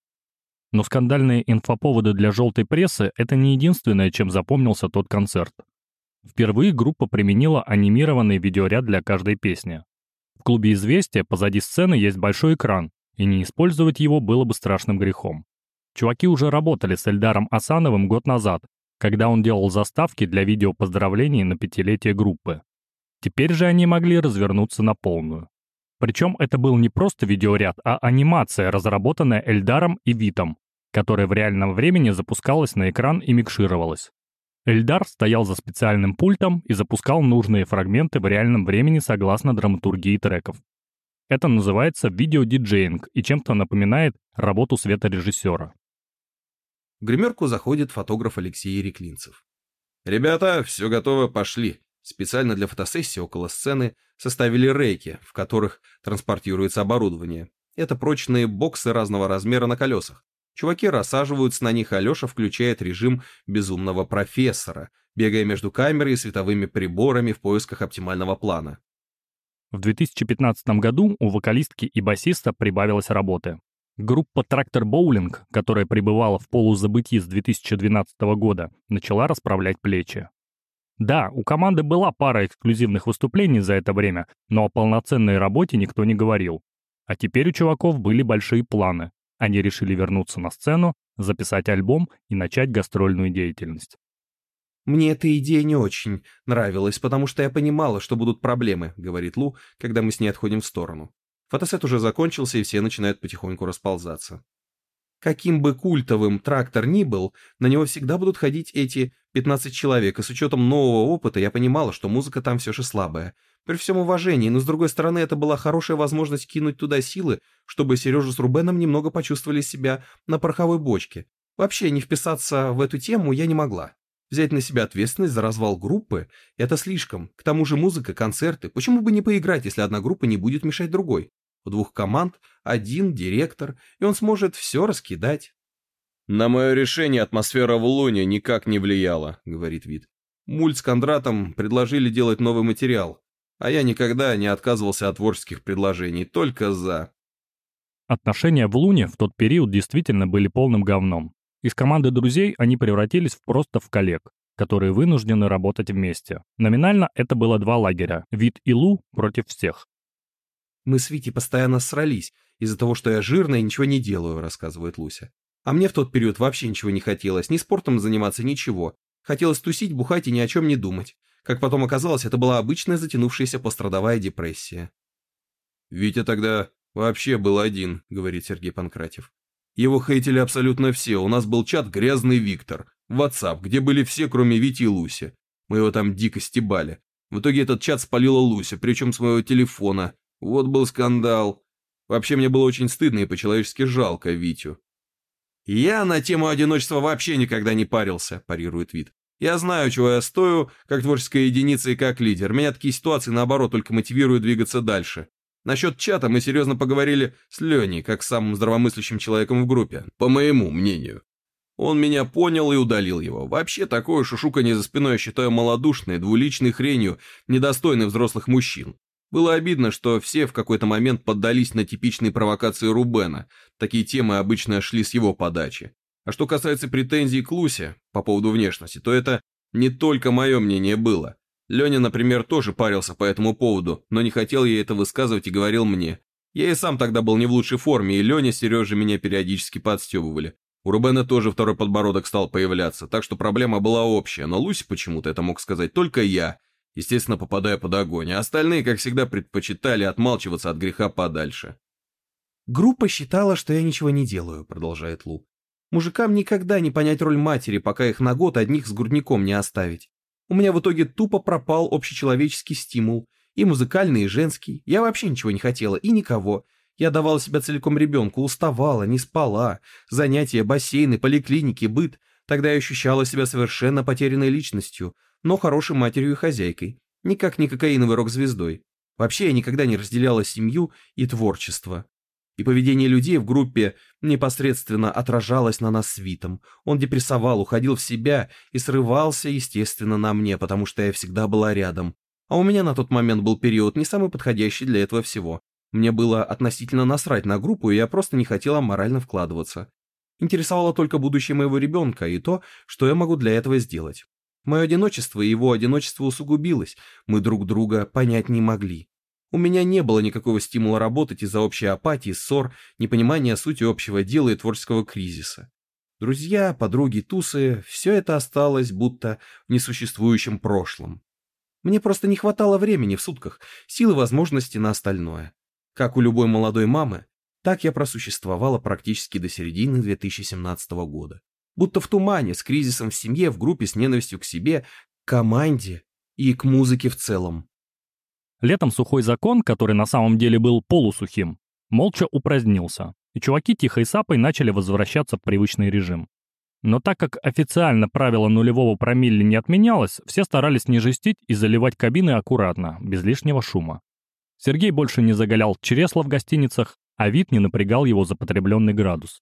Но скандальные инфоповоды для желтой прессы — это не единственное, чем запомнился тот концерт. Впервые группа применила анимированный видеоряд для каждой песни. В клубе «Известия» позади сцены есть большой экран, и не использовать его было бы страшным грехом. Чуваки уже работали с Эльдаром Асановым год назад, когда он делал заставки для видео поздравлений на пятилетие группы. Теперь же они могли развернуться на полную. Причем это был не просто видеоряд, а анимация, разработанная Эльдаром и Витом, которая в реальном времени запускалась на экран и микшировалась. Эльдар стоял за специальным пультом и запускал нужные фрагменты в реальном времени согласно драматургии треков. Это называется видеодиджеинг и чем-то напоминает работу светорежиссера. В гримерку заходит фотограф Алексей Реклинцев. «Ребята, все готово, пошли». Специально для фотосессии около сцены составили рейки, в которых транспортируется оборудование. Это прочные боксы разного размера на колесах. Чуваки рассаживаются на них, а Леша включает режим безумного профессора, бегая между камерой и световыми приборами в поисках оптимального плана. В две тысячи пятнадцатом году у вокалистки и басиста прибавилось работы. Группа «Трактор Боулинг», которая пребывала в полузабытии с две тысячи двенадцатого года, начала расправлять плечи. Да, у команды была пара эксклюзивных выступлений за это время, но о полноценной работе никто не говорил. А теперь у чуваков были большие планы. Они решили вернуться на сцену, записать альбом и начать гастрольную деятельность. «Мне эта идея не очень нравилась, потому что я понимала, что будут проблемы», — говорит Лу, когда мы с ней отходим в сторону. Фотосет уже закончился, и все начинают потихоньку расползаться. Каким бы культовым трактор ни был, на него всегда будут ходить эти пятнадцать человек, и с учетом нового опыта я понимала, что музыка там все же слабая. При всем уважении, но с другой стороны, это была хорошая возможность кинуть туда силы, чтобы Сережа с Рубеном немного почувствовали себя на пороховой бочке. Вообще, не вписаться в эту тему я не могла. Взять на себя ответственность за развал группы – это слишком. К тому же музыка, концерты. Почему бы не поиграть, если одна группа не будет мешать другой? У двух команд один директор, и он сможет все раскидать. «На мое решение атмосфера в Луне никак не влияла», — говорит Вит. «Мульт с Кондратом предложили делать новый материал, а я никогда не отказывался от творческих предложений, только за». Отношения в Луне в тот период действительно были полным говном. Из команды друзей они превратились в просто в коллег, которые вынуждены работать вместе. Номинально это было два лагеря – Вит и Лу против всех. «Мы с Витей постоянно ссорились из-за того, что я жирная и ничего не делаю», — рассказывает Луся. «А мне в тот период вообще ничего не хотелось, ни спортом заниматься, ничего. Хотелось тусить, бухать и ни о чем не думать. Как потом оказалось, это была обычная затянувшаяся пострадовая депрессия». «Витя тогда вообще был один», — говорит Сергей Панкратьев. «Его хейтили абсолютно все. У нас был чат «Грязный Виктор», WhatsApp, где были все, кроме Вити и Луси. Мы его там дико стебали. В итоге этот чат спалила Луся, причем с моего телефона. Вот был скандал. Вообще мне было очень стыдно и по-человечески жалко Витю». «Я на тему одиночества вообще никогда не парился», – парирует Вит. «Я знаю, чего я стою, как творческая единица и как лидер. Меня такие ситуации, наоборот, только мотивируют двигаться дальше. Насчет чата мы серьезно поговорили с Леней, как с самым здравомыслящим человеком в группе, по моему мнению. Он меня понял и удалил его. Вообще, такое шушуканье за спиной я считаю малодушной, двуличной хренью, недостойной взрослых мужчин. Было обидно, что все в какой-то момент поддались на типичные провокации Рубена. Такие темы обычно шли с его подачи. А что касается претензий к Лусе по поводу внешности, то это не только мое мнение было. Леня, например, тоже парился по этому поводу, но не хотел ей это высказывать и говорил мне. Я и сам тогда был не в лучшей форме, и Леня с Сережей меня периодически подстебывали. У Рубена тоже второй подбородок стал появляться, так что проблема была общая, но Лусе почему-то это мог сказать только я. Естественно, попадая под огонь, а остальные, как всегда, предпочитали отмалчиваться от греха подальше. «Группа считала, что я ничего не делаю», — продолжает Лу. «Мужикам никогда не понять роль матери, пока их на год одних с грудником не оставить. У меня в итоге тупо пропал общечеловеческий стимул, и музыкальный, и женский. Я вообще ничего не хотела, и никого. Я давала себя целиком ребенку, уставала, не спала. Занятия, бассейны, поликлиники, быт. Тогда я ощущала себя совершенно потерянной личностью, но хорошей матерью и хозяйкой. Никак не кокаиновой рок-звездой. Вообще я никогда не разделяла семью и творчество. И поведение людей в группе непосредственно отражалось на нас с Витом. Он депрессовал, уходил в себя и срывался, естественно, на мне, потому что я всегда была рядом. А у меня на тот момент был период не самый подходящий для этого всего. Мне было относительно насрать на группу, и я просто не хотела морально вкладываться. Интересовало только будущее моего ребенка и то, что я могу для этого сделать. Мое одиночество и его одиночество усугубилось, мы друг друга понять не могли. У меня не было никакого стимула работать из-за общей апатии, ссор, непонимания сути общего дела и творческого кризиса. Друзья, подруги, тусы – все это осталось будто в несуществующем прошлом. Мне просто не хватало времени в сутках, сил и возможностей на остальное. Как у любой молодой мамы, так я просуществовала практически до середины две тысячи семнадцатого года. Будто в тумане, с кризисом в семье, в группе, с ненавистью к себе, к команде и к музыке в целом. Летом сухой закон, который на самом деле был полусухим, молча упразднился, и чуваки тихой сапой начали возвращаться в привычный режим. Но так как официально правило нулевого промилле не отменялось, все старались не жестить и заливать кабины аккуратно, без лишнего шума. Сергей больше не заголял чресла в гостиницах, а Вит не напрягал его за потребленный градус.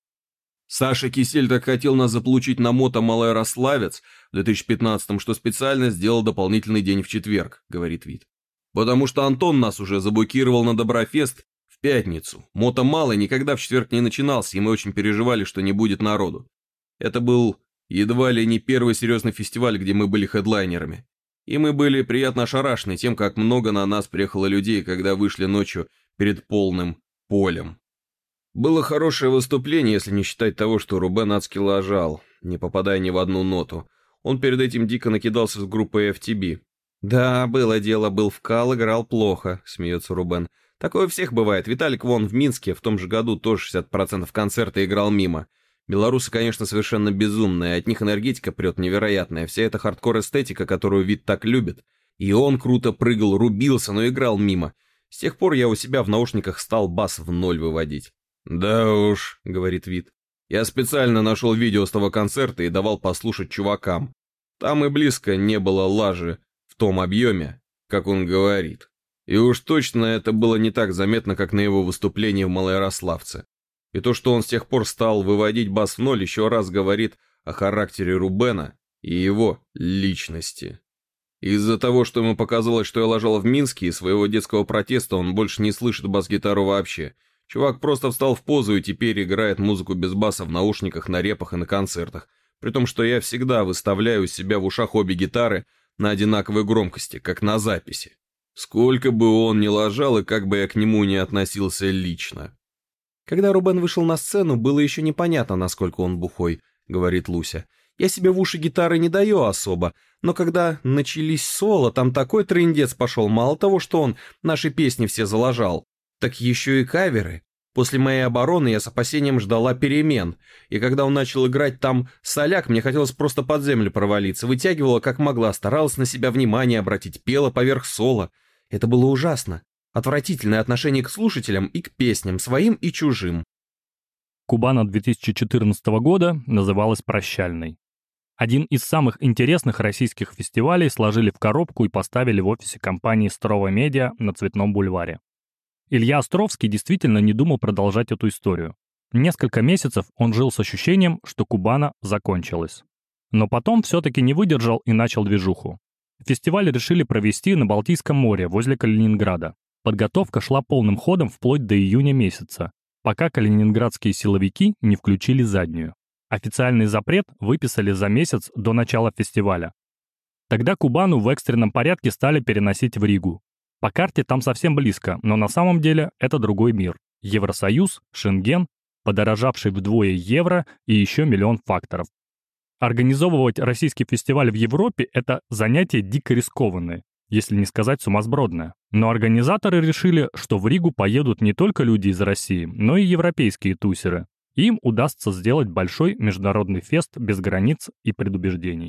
Саша Кисель так хотел нас заполучить на мото Малоярославец в две тысячи пятнадцатом, что специально сделал дополнительный день в четверг, говорит Вит. Потому что Антон нас уже заблокировал на Доброфест в пятницу. Мото Малый никогда в четверг не начинался, и мы очень переживали, что не будет народу. Это был едва ли не первый серьезный фестиваль, где мы были хедлайнерами. И мы были приятно ошарашены тем, как много на нас приехало людей, когда вышли ночью перед полным полем. Было хорошее выступление, если не считать того, что Рубен адски лажал, не попадая ни в одну ноту. Он перед этим дико накидался с группой эф ти би. «Да, было дело, был вкал, играл плохо», — смеется Рубен. «Такое у всех бывает. Виталик вон в Минске в том же году тоже шестьдесят процентов концерта играл мимо. Белорусы, конечно, совершенно безумные, от них энергетика прет невероятная, вся эта хардкор-эстетика, которую Вит так любит. И он круто прыгал, рубился, но играл мимо. С тех пор я у себя в наушниках стал бас в ноль выводить». «Да уж», — говорит Вит. «Я специально нашел видео с того концерта и давал послушать чувакам. Там и близко не было лажи в том объеме, как он говорит. И уж точно это было не так заметно, как на его выступлении в Малоярославце. И то, что он с тех пор стал выводить бас в ноль, еще раз говорит о характере Рубена и его личности. Из-за того, что ему показалось, что я лажал в Минске, и своего детского протеста он больше не слышит бас-гитару вообще. Чувак просто встал в позу и теперь играет музыку без баса в наушниках, на репах и на концертах. При том, что я всегда выставляю у себя в ушах обе гитары на одинаковой громкости, как на записи. Сколько бы он ни лажал и как бы я к нему не относился лично. Когда Рубен вышел на сцену, было еще непонятно, насколько он бухой, говорит Луся. Я себе в уши гитары не даю особо, но когда начались соло, там такой трындец пошел, мало того, что он наши песни все залажал, так еще и каверы. После моей обороны я с опасением ждала перемен, и когда он начал играть там соляк, мне хотелось просто под землю провалиться, вытягивала как могла, старалась на себя внимание обратить, пела поверх соло. Это было ужасно. Отвратительное отношение к слушателям и к песням, своим и чужим. Кубана две тысячи четырнадцатого года называлась «Прощальной». Один из самых интересных российских фестивалей сложили в коробку и поставили в офисе компании «Строва Медиа» на Цветном бульваре. Илья Островский действительно не думал продолжать эту историю. Несколько месяцев он жил с ощущением, что Кубана закончилась. Но потом все-таки не выдержал и начал движуху. Фестиваль решили провести на Балтийском море, возле Калининграда. Подготовка шла полным ходом вплоть до июня месяца, пока калининградские силовики не включили заднюю. Официальный запрет выписали за месяц до начала фестиваля. Тогда Кубану в экстренном порядке стали переносить в Ригу. По карте там совсем близко, но на самом деле это другой мир. Евросоюз, Шенген, подорожавший вдвое евро и еще миллион факторов. Организовывать российский фестиваль в Европе – это занятие дико рискованное. если не сказать сумасбродное. Но организаторы решили, что в Ригу поедут не только люди из России, но и европейские тусеры. Им удастся сделать большой международный фест без границ и предубеждений.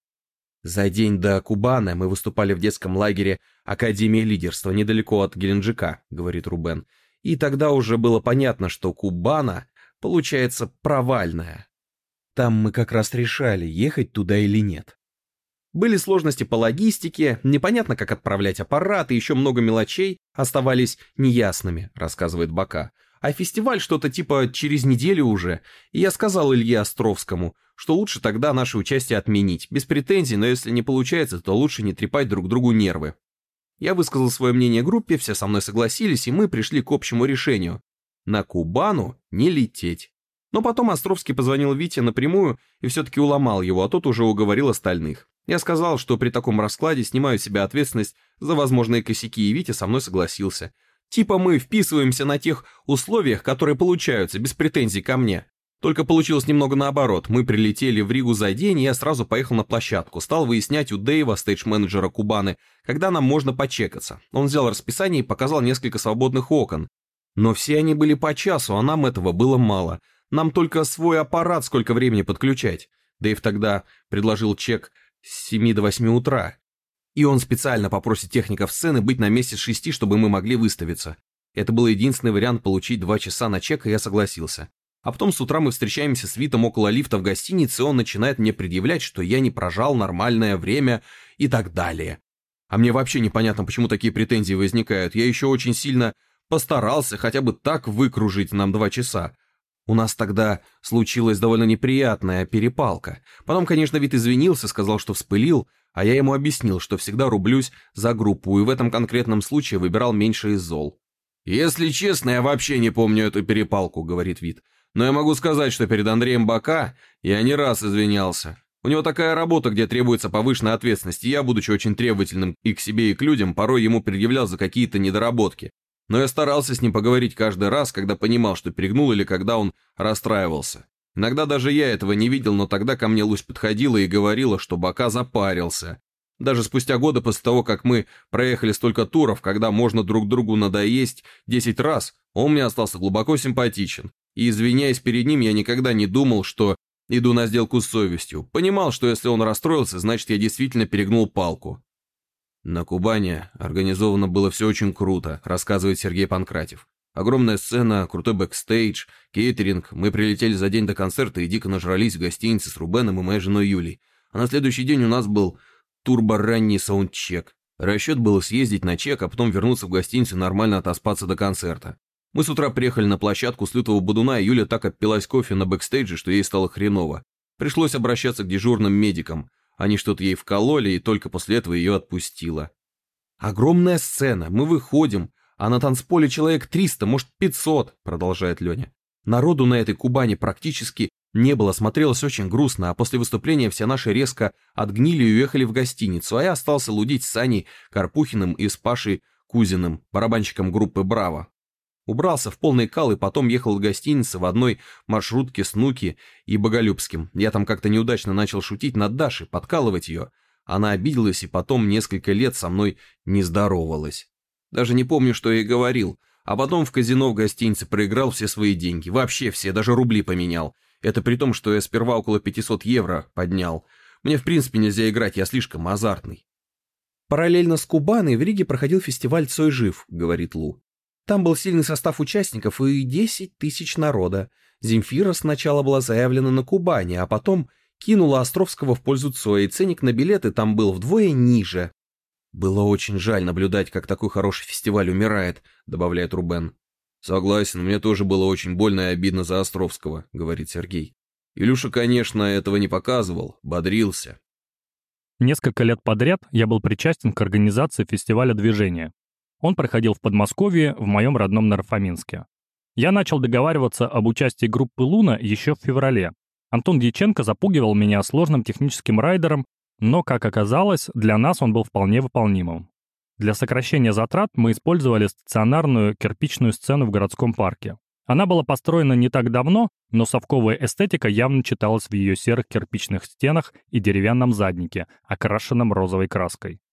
За день до Кубаны мы выступали в детском лагере Академии лидерства недалеко от Геленджика, говорит Рубен. И тогда уже было понятно, что Кубана получается провальная. Там мы как раз решали, ехать туда или нет. Были сложности по логистике, непонятно, как отправлять аппарат, и еще много мелочей оставались неясными, рассказывает Бока. А фестиваль что-то типа через неделю уже, и я сказал Илье Островскому, что лучше тогда наше участие отменить, без претензий, но если не получается, то лучше не трепать друг другу нервы. Я высказал свое мнение группе, все со мной согласились, и мы пришли к общему решению. На Кубану не лететь. Но потом Островский позвонил Вите напрямую и все-таки уломал его, а тот уже уговорил остальных. Я сказал, что при таком раскладе снимаю с себя ответственность за возможные косяки, и Витя со мной согласился. Типа мы вписываемся на тех условиях, которые получаются, без претензий ко мне. Только получилось немного наоборот. Мы прилетели в Ригу за день, и я сразу поехал на площадку. Стал выяснять у Дэйва, стейдж-менеджера Кубаны, когда нам можно почекаться. Он взял расписание и показал несколько свободных окон. Но все они были по часу, а нам этого было мало. Нам только свой аппарат сколько времени подключать. Дэйв тогда предложил чек с семи до восьми утра. И он специально попросит техников сцены быть на месте с шести, чтобы мы могли выставиться. Это был единственный вариант получить два часа на чек, и я согласился. А потом с утра мы встречаемся с Витом около лифта в гостинице, и он начинает мне предъявлять, что я не прожал нормальное время и так далее. А мне вообще непонятно, почему такие претензии возникают. Я еще очень сильно постарался хотя бы так выкружить нам два часа. У нас тогда случилась довольно неприятная перепалка. Потом, конечно, Вит извинился, сказал, что вспылил, а я ему объяснил, что всегда рублюсь за группу и в этом конкретном случае выбирал меньше из зол. «Если честно, я вообще не помню эту перепалку», — говорит Вит. «Но я могу сказать, что перед Андреем Бока я не раз извинялся. У него такая работа, где требуется повышенная ответственность, и я, будучи очень требовательным и к себе, и к людям, порой ему предъявлял за какие-то недоработки. Но я старался с ним поговорить каждый раз, когда понимал, что перегнул или когда он расстраивался. Иногда даже я этого не видел, но тогда ко мне Лусь подходила и говорила, что Бока запарился. Даже спустя годы после того, как мы проехали столько туров, когда можно друг другу надоесть десять раз, он мне остался глубоко симпатичен. И, извиняясь перед ним, я никогда не думал, что иду на сделку с совестью. Понимал, что если он расстроился, значит, я действительно перегнул палку». «На Кубани организовано было все очень круто», — рассказывает Сергей Панкратев. «Огромная сцена, крутой бэкстейдж, кейтеринг. Мы прилетели за день до концерта и дико нажрались в гостинице с Рубеном и моей женой Юлей. А на следующий день у нас был турбо-ранний саундчек. Расчет был съездить на чек, а потом вернуться в гостиницу и нормально отоспаться до концерта. Мы с утра приехали на площадку с лютого бодуна, и Юля так отпилась кофе на бэкстейдже, что ей стало хреново. Пришлось обращаться к дежурным медикам. Они что-то ей вкололи, и только после этого ее отпустило. «Огромная сцена, мы выходим, а на танцполе человек триста, может пятьсот», продолжает Леня. «Народу на этой Кубани практически не было, смотрелось очень грустно, а после выступления все наши резко отгнили и уехали в гостиницу, а я остался лудить с Саней Карпухиным и с Пашей Кузиным, барабанщиком группы «Браво». Убрался в полный кал и потом ехал в гостинице в одной маршрутке с Нуки и Боголюбским. Я там как-то неудачно начал шутить над Дашей, подкалывать ее. Она обиделась и потом несколько лет со мной не здоровалась. Даже не помню, что я ей говорил. А потом в казино в гостинице проиграл все свои деньги. Вообще все, даже рубли поменял. Это при том, что я сперва около пятьсот евро поднял. Мне в принципе нельзя играть, я слишком азартный. Параллельно с Кубаной в Риге проходил фестиваль «Цой жив», говорит Лу. Там был сильный состав участников и десять тысяч народа. Земфира сначала была заявлена на Кубани, а потом кинула Островского в пользу Цоя, и ценник на билеты там был вдвое ниже. «Было очень жаль наблюдать, как такой хороший фестиваль умирает», — добавляет Рубен. «Согласен, мне тоже было очень больно и обидно за Островского», — говорит Сергей. «Илюша, конечно, этого не показывал, бодрился». Несколько лет подряд я был причастен к организации фестиваля движения. Он проходил в Подмосковье, в моем родном Нарфаминске. Я начал договариваться об участии группы «Луна» еще в феврале. Антон Дьяченко запугивал меня сложным техническим райдером, но, как оказалось, для нас он был вполне выполнимым. Для сокращения затрат мы использовали стационарную кирпичную сцену в городском парке. Она была построена не так давно, но совковая эстетика явно читалась в ее серых кирпичных стенах и деревянном заднике, окрашенном розовой краской.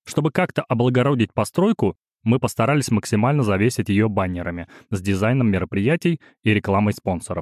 Чтобы как-то облагородить постройку, мы постарались максимально завесить ее баннерами с дизайном мероприятий и рекламой спонсоров.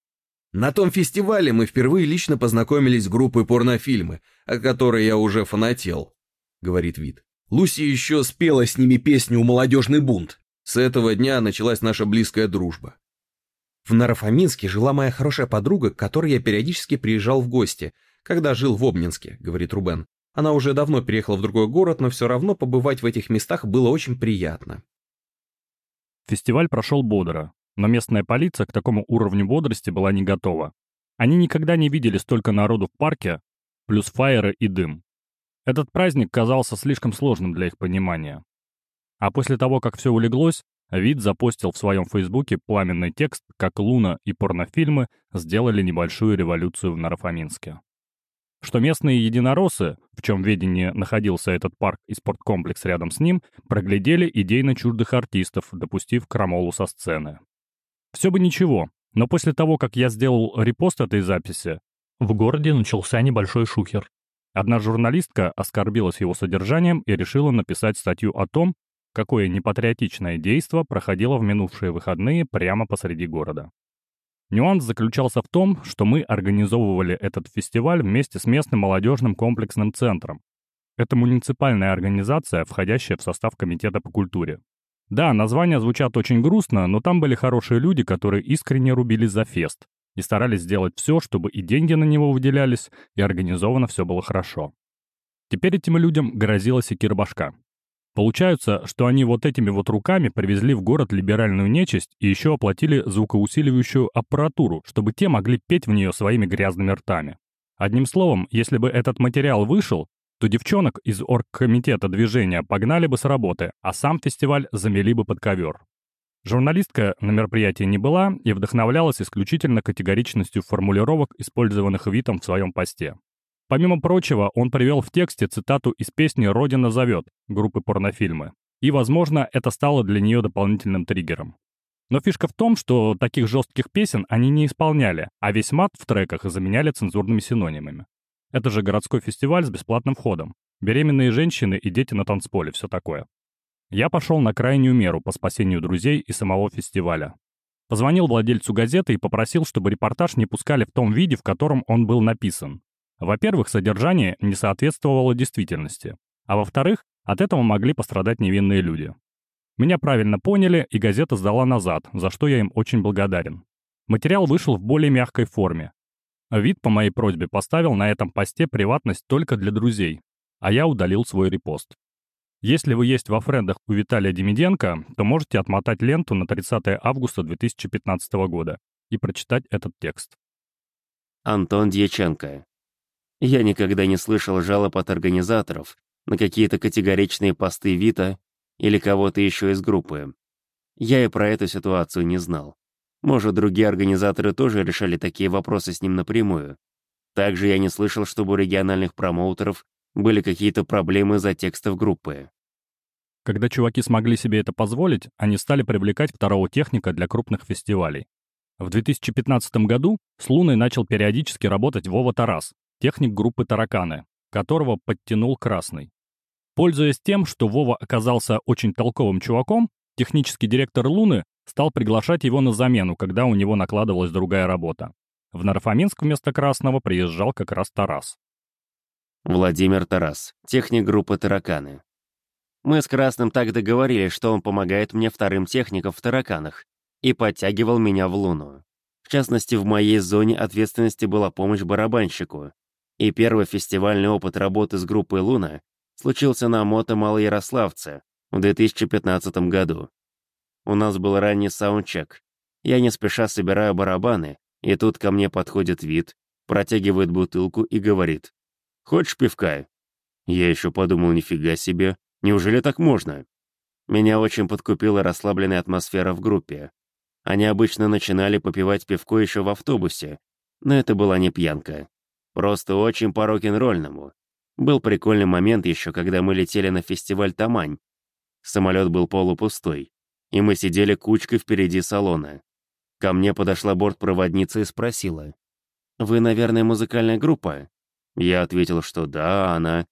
На том фестивале мы впервые лично познакомились с группой порнофильмы, о которой я уже фанател, говорит Вит. Луси еще спела с ними песню «Молодежный бунт». С этого дня началась наша близкая дружба. В Наро-Фоминске жила моя хорошая подруга, к которой я периодически приезжал в гости, когда жил в Обнинске, говорит Рубен. Она уже давно переехала в другой город, но все равно побывать в этих местах было очень приятно. Фестиваль прошел бодро, но местная полиция к такому уровню бодрости была не готова. Они никогда не видели столько народу в парке, плюс фаеры и дым. Этот праздник казался слишком сложным для их понимания. А после того, как все улеглось, Вит запостил в своем фейсбуке пламенный текст, как Луна и порнофильмы сделали небольшую революцию в Наро-Фоминске. Что местные единороссы, в чем ведении находился этот парк и спорткомплекс рядом с ним, проглядели идейно чуждых артистов, допустив крамолу со сцены. Все бы ничего, но после того, как я сделал репост этой записи, в городе начался небольшой шухер. Одна журналистка оскорбилась его содержанием и решила написать статью о том, какое непатриотичное действо проходило в минувшие выходные прямо посреди города. Нюанс заключался в том, что мы организовывали этот фестиваль вместе с местным молодежным комплексным центром. Это муниципальная организация, входящая в состав Комитета по культуре. Да, названия звучат очень грустно, но там были хорошие люди, которые искренне рубились за фест и старались сделать все, чтобы и деньги на него выделялись, и организовано все было хорошо. Теперь этим людям грозила секира-башка. Получается, что они вот этими вот руками привезли в город либеральную нечисть и еще оплатили звукоусиливающую аппаратуру, чтобы те могли петь в нее своими грязными ртами. Одним словом, если бы этот материал вышел, то девчонок из оргкомитета движения погнали бы с работы, а сам фестиваль замели бы под ковер. Журналистка на мероприятии не была и вдохновлялась исключительно категоричностью формулировок, использованных Витом в своем посте. Помимо прочего, он привел в тексте цитату из песни «Родина зовет» группы порнофильмы. И, возможно, это стало для нее дополнительным триггером. Но фишка в том, что таких жестких песен они не исполняли, а весь мат в треках заменяли цензурными синонимами. Это же городской фестиваль с бесплатным входом. Беременные женщины и дети на танцполе, все такое. Я пошел на крайнюю меру по спасению друзей и самого фестиваля. Позвонил владельцу газеты и попросил, чтобы репортаж не пускали в том виде, в котором он был написан. Во-первых, содержание не соответствовало действительности, а во-вторых, от этого могли пострадать невинные люди. Меня правильно поняли, и газета сдала назад, за что я им очень благодарен. Материал вышел в более мягкой форме. Вит по моей просьбе поставил на этом посте приватность только для друзей, а я удалил свой репост. Если вы есть во френдах у Виталия Демиденко, то можете отмотать ленту на тридцатое августа две тысячи пятнадцатого года и прочитать этот текст. Антон Дьяченко. Я никогда не слышал жалоб от организаторов на какие-то категоричные посты Вита или кого-то еще из группы. Я и про эту ситуацию не знал. Может, другие организаторы тоже решали такие вопросы с ним напрямую. Также я не слышал, чтобы у региональных промоутеров были какие-то проблемы из-за текстов группы. Когда чуваки смогли себе это позволить, они стали привлекать второго техника для крупных фестивалей. В две тысячи пятнадцатом году с Луной начал периодически работать Вова Тарас, техник группы «Тараканы», которого подтянул Красный. Пользуясь тем, что Вова оказался очень толковым чуваком, технический директор Луны стал приглашать его на замену, когда у него накладывалась другая работа. В Наро-Фоминск вместо Красного приезжал как раз Тарас. Владимир Тарас, техник группы «Тараканы». Мы с Красным так договорились, что он помогает мне вторым техником в «Тараканах» и подтягивал меня в Луну. В частности, в моей зоне ответственности была помощь барабанщику. И первый фестивальный опыт работы с группой «Луна» случился на мото Малоярославце в две тысячи пятнадцатом году. У нас был ранний саундчек. Я не спеша собираю барабаны, и тут ко мне подходит Вит, протягивает бутылку и говорит: «Хочешь пивка?» Я еще подумал, нифига себе, неужели так можно? Меня очень подкупила расслабленная атмосфера в группе. Они обычно начинали попивать пивко еще в автобусе, но это была не пьянка. Просто очень по-рок-н-ролльному. Был прикольный момент еще, когда мы летели на фестиваль «Тамань». Самолет был полупустой, и мы сидели кучкой впереди салона. Ко мне подошла бортпроводница и спросила: «Вы, наверное, музыкальная группа?» Я ответил, что да, она.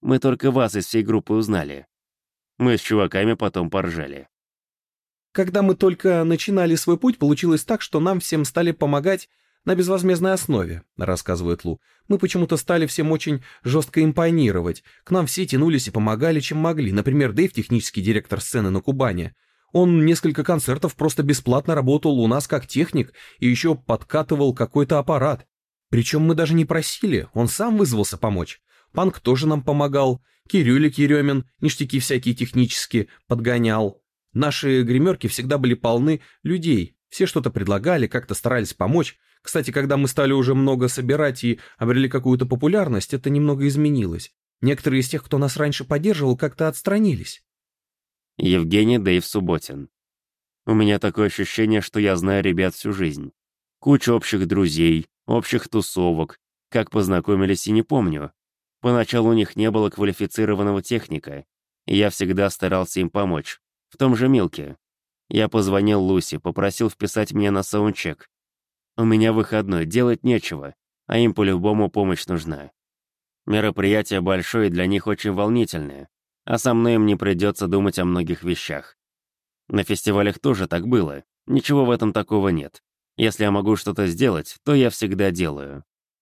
Мы только вас из всей группы узнали. Мы с чуваками потом поржали. Когда мы только начинали свой путь, получилось так, что нам всем стали помогать на безвозмездной основе, рассказывает Лу. Мы почему-то стали всем очень жестко импонировать. К нам все тянулись и помогали, чем могли. Например, Дэйв, технический директор сцены на Кубани. Он несколько концертов просто бесплатно работал у нас как техник и еще подкатывал какой-то аппарат. Причем мы даже не просили, он сам вызвался помочь. Панк тоже нам помогал. Кирюлик Еремин ништяки всякие технические подгонял. Наши гримерки всегда были полны людей. Все что-то предлагали, как-то старались помочь. Кстати, когда мы стали уже много собирать и обрели какую-то популярность, это немного изменилось. Некоторые из тех, кто нас раньше поддерживал, как-то отстранились. Евгений Дэйв Субботин. У меня такое ощущение, что я знаю ребят всю жизнь. Куча общих друзей, общих тусовок. Как познакомились и не помню. Поначалу у них не было квалифицированного техника, и я всегда старался им помочь. В том же Милке. Я позвонил Лусе, попросил вписать меня на саундчек. У меня выходной, делать нечего, а им по-любому помощь нужна. Мероприятие большое и для них очень волнительное, а со мной им не придется думать о многих вещах. На фестивалях тоже так было, ничего в этом такого нет. Если я могу что-то сделать, то я всегда делаю.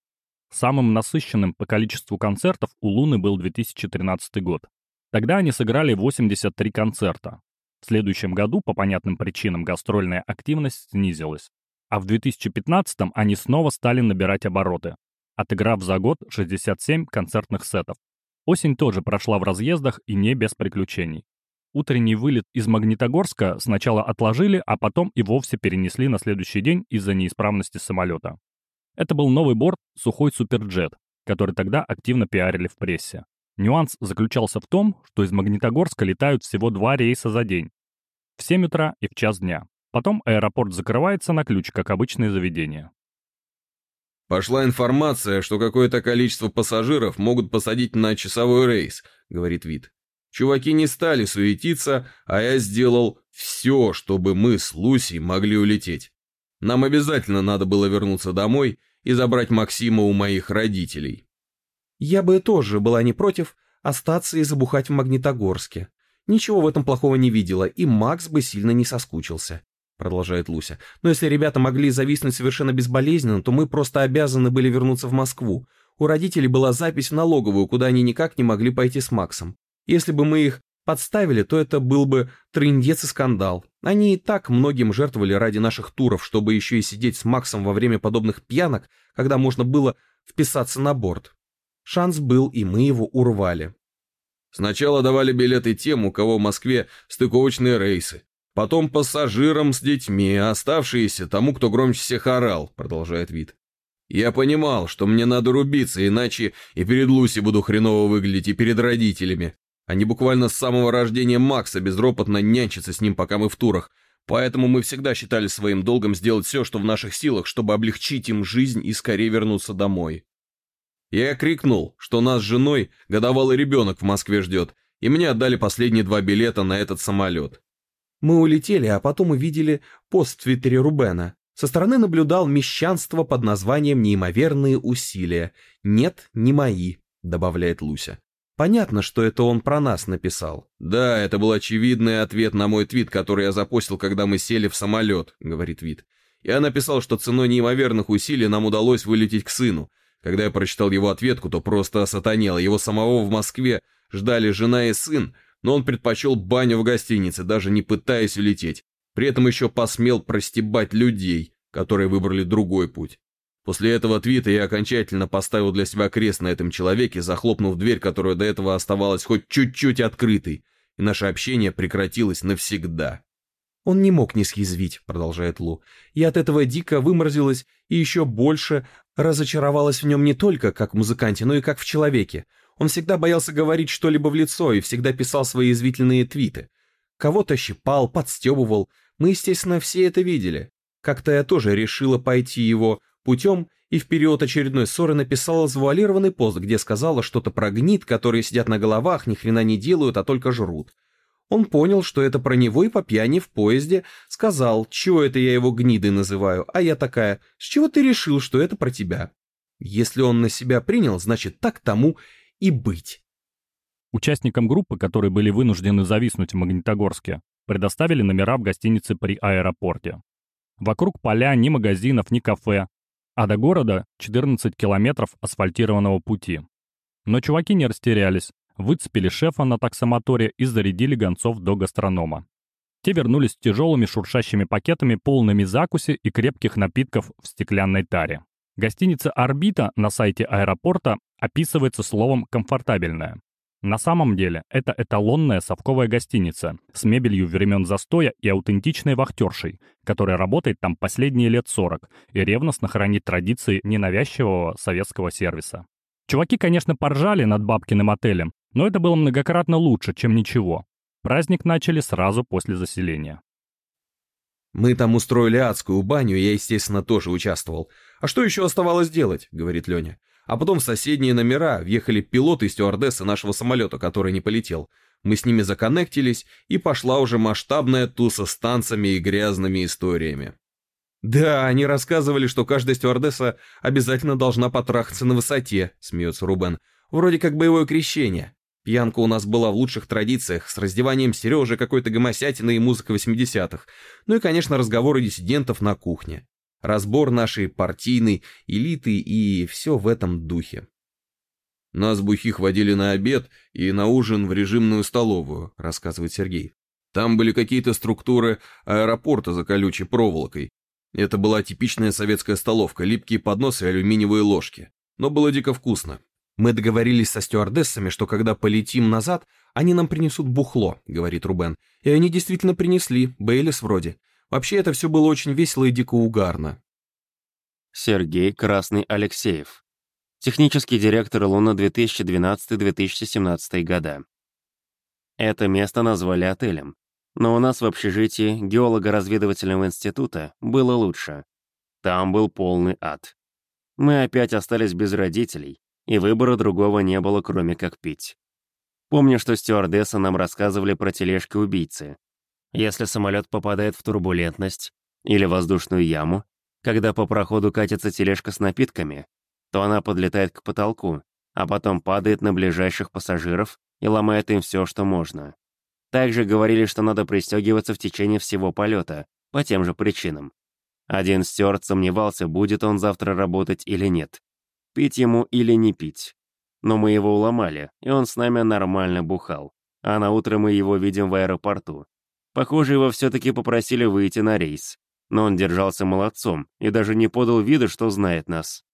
Самым насыщенным по количеству концертов у Луны был две тысячи тринадцатый год. Тогда они сыграли восемьдесят три концерта. В следующем году, по понятным причинам, гастрольная активность снизилась. А в две тысячи пятнадцатом они снова стали набирать обороты, отыграв за год шестьдесят семь концертных сетов. Осень тоже прошла в разъездах и не без приключений. Утренний вылет из Магнитогорска сначала отложили, а потом и вовсе перенесли на следующий день из-за неисправности самолета. Это был новый борт «Сухой Суперджет», который тогда активно пиарили в прессе. Нюанс заключался в том, что из Магнитогорска летают всего два рейса за день. В семь утра и в час дня. Потом аэропорт закрывается на ключ, как обычное заведение. «Пошла информация, что какое-то количество пассажиров могут посадить на часовой рейс», — говорит Вит. «Чуваки не стали суетиться, а я сделал все, чтобы мы с Лусей могли улететь. Нам обязательно надо было вернуться домой и забрать Максима у моих родителей». Я бы тоже была не против остаться и забухать в Магнитогорске. Ничего в этом плохого не видела, и Макс бы сильно не соскучился, продолжает Луся. Но если ребята могли зависнуть совершенно безболезненно, то мы просто обязаны были вернуться в Москву. У родителей была запись в налоговую, куда они никак не могли пойти с Максом. Если бы мы их подставили, то это был бы трындец и скандал. Они и так многим жертвовали ради наших туров, чтобы еще и сидеть с Максом во время подобных пьянок, когда можно было вписаться на борт. Шанс был, и мы его урвали. Сначала давали билеты тем, у кого в Москве стыковочные рейсы. Потом пассажирам с детьми, а оставшиеся тому, кто громче всех орал, продолжает Вит. Я понимал, что мне надо рубиться, иначе и перед Луси буду хреново выглядеть, и перед родителями. Они буквально с самого рождения Макса безропотно нянчатся с ним, пока мы в турах. Поэтому мы всегда считали своим долгом сделать все, что в наших силах, чтобы облегчить им жизнь и скорее вернуться домой. Я крикнул, что нас с женой годовалый ребенок в Москве ждет, и мне отдали последние два билета на этот самолет. Мы улетели, а потом увидели пост в твиттере Рубена. Со стороны наблюдал мещанство под названием «Неимоверные усилия». «Нет, не мои», добавляет Луся. Понятно, что это он про нас написал. Да, это был очевидный ответ на мой твит, который я запостил, когда мы сели в самолет, говорит Вит. Я написал, что ценой неимоверных усилий нам удалось вылететь к сыну. Когда я прочитал его ответку, то просто осатанел. Его самого в Москве ждали жена и сын, но он предпочел баню в гостинице, даже не пытаясь улететь. При этом еще посмел простебать людей, которые выбрали другой путь. После этого твита я окончательно поставил для себя крест на этом человеке, захлопнув дверь, которая до этого оставалась хоть чуть-чуть открытой, и наше общение прекратилось навсегда. «Он не мог не съязвить», — продолжает Лу. «Я от этого дико выморозилась и еще больше разочаровалась в нем не только как в музыканте, но и как в человеке. Он всегда боялся говорить что-либо в лицо и всегда писал свои язвительные твиты. Кого-то щипал, подстебывал. Мы, естественно, все это видели. Как-то я тоже решила пойти его путем и в период очередной ссоры написала завуалированный пост, где сказала что-то про гнид, которые сидят на головах, ни хрена не делают, а только жрут. Он понял, что это про него, и по пьяни в поезде сказал, чего это я его гнидой называю, а я такая, с чего ты решил, что это про тебя? Если он на себя принял, значит так тому и быть». Участникам группы, которые были вынуждены зависнуть в Магнитогорске, предоставили номера в гостинице при аэропорте. Вокруг поля ни магазинов, ни кафе, а до города четырнадцать километров асфальтированного пути. Но чуваки не растерялись, выцепили шефа на таксомоторе и зарядили гонцов до гастронома. Те вернулись с тяжелыми шуршащими пакетами, полными закуси и крепких напитков в стеклянной таре. Гостиница «Орбита» на сайте аэропорта описывается словом «комфортабельная». На самом деле, это эталонная совковая гостиница с мебелью времен застоя и аутентичной вахтершей, которая работает там последние лет сорок и ревностно хранит традиции ненавязчивого советского сервиса. Чуваки, конечно, поржали над бабкиным отелем, но это было многократно лучше, чем ничего. Праздник начали сразу после заселения. «Мы там устроили адскую баню, я, естественно, тоже участвовал. А что еще оставалось делать?» — говорит Леня. А потом в соседние номера въехали пилоты и стюардессы нашего самолета, который не полетел. Мы с ними законнектились, и пошла уже масштабная туса с танцами и грязными историями. «Да, они рассказывали, что каждая стюардесса обязательно должна потрахаться на высоте», — смеется Рубен. «Вроде как боевое крещение. Пьянка у нас была в лучших традициях, с раздеванием Сережи, какой-то гомосятиной и музыкой восьмидесятых. Ну и, конечно, разговоры диссидентов на кухне. Разбор нашей партийной элиты и все в этом духе». «Нас бухих водили на обед и на ужин в режимную столовую», — рассказывает Сергей. «Там были какие-то структуры аэропорта за колючей проволокой. Это была типичная советская столовка, липкие подносы и алюминиевые ложки. Но было дико вкусно». «Мы договорились со стюардессами, что когда полетим назад, они нам принесут бухло», — говорит Рубен. «И они действительно принесли, Бейлис вроде. Вообще это все было очень весело и дико угарно». Сергей Красный Алексеев. Технический директор Луна две тысячи двенадцатый — две тысячи семнадцатый года. Это место назвали отелем. Но у нас в общежитии геолого-разведывательного института было лучше. Там был полный ад. Мы опять остались без родителей, и выбора другого не было, кроме как пить. Помню, что стюардессы нам рассказывали про тележки-убийцы. Если самолет попадает в турбулентность или воздушную яму, когда по проходу катится тележка с напитками, то она подлетает к потолку, а потом падает на ближайших пассажиров и ломает им все, что можно. Также говорили, что надо пристегиваться в течение всего полета, по тем же причинам. Один стюард сомневался, будет он завтра работать или нет. Пить ему или не пить. Но мы его уломали, и он с нами нормально бухал. А на утро мы его видим в аэропорту. Похоже, его все-таки попросили выйти на рейс. Но он держался молодцом и даже не подал вида, что знает нас.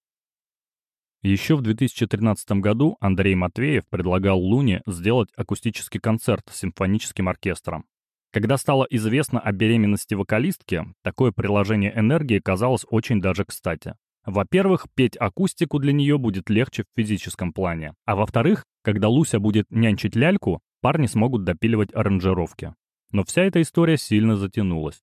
Еще в две тысячи тринадцатом году Андрей Матвеев предлагал Луне сделать акустический концерт с симфоническим оркестром. Когда стало известно о беременности вокалистки, такое приложение энергии казалось очень даже кстати. Во-первых, петь акустику для нее будет легче в физическом плане. А во-вторых, когда Луся будет нянчить ляльку, парни смогут допиливать аранжировки. Но вся эта история сильно затянулась.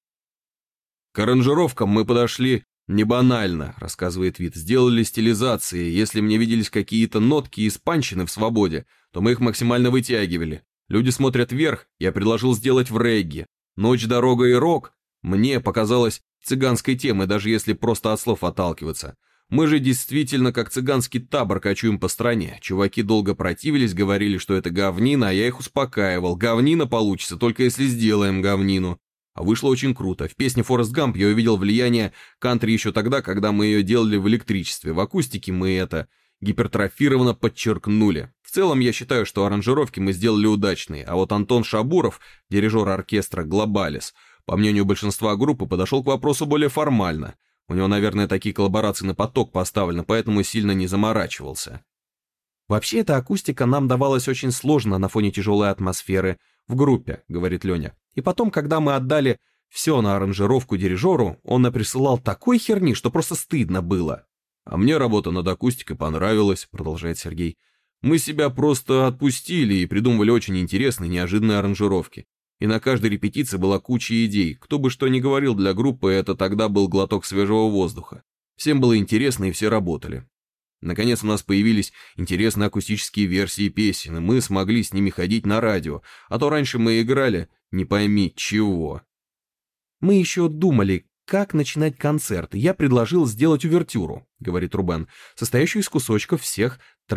«К аранжировкам мы подошли не банально», — рассказывает Вит. «Сделали стилизации. Если мне виделись какие-то нотки и испанщины в свободе, то мы их максимально вытягивали. Люди смотрят вверх, я предложил сделать в регги. Ночь, дорога и рок мне показалось цыганской темой, даже если просто от слов отталкиваться. Мы же действительно как цыганский табор кочуем по стране. Чуваки долго противились, говорили, что это говнина, а я их успокаивал. Говнина получится, только если сделаем говнину. А вышло очень круто. В песне «Форест Гамп» я увидел влияние кантри еще тогда, когда мы ее делали в электричестве. В акустике мы это гипертрофированно подчеркнули. В целом я считаю, что аранжировки мы сделали удачные, а вот Антон Шабуров, дирижер оркестра «Глобалис», по мнению большинства группы, подошел к вопросу более формально. У него, наверное, такие коллаборации на поток поставлены, поэтому сильно не заморачивался. «Вообще эта акустика нам давалась очень сложно на фоне тяжелой атмосферы в группе», — говорит Леня. «И потом, когда мы отдали все на аранжировку дирижеру, он наприсылал такой херни, что просто стыдно было». «А мне работа над акустикой понравилась», — продолжает Сергей. «Мы себя просто отпустили и придумывали очень интересные, неожиданные аранжировки. И на каждой репетиции была куча идей. Кто бы что ни говорил для группы, это тогда был глоток свежего воздуха. Всем было интересно, и все работали. Наконец у нас появились интересные акустические версии песен, и мы смогли с ними ходить на радио, а то раньше мы играли не пойми чего». «Мы еще думали, как начинать концерт. Я предложил сделать увертюру», — говорит Рубен, состоящую из кусочков всех треков.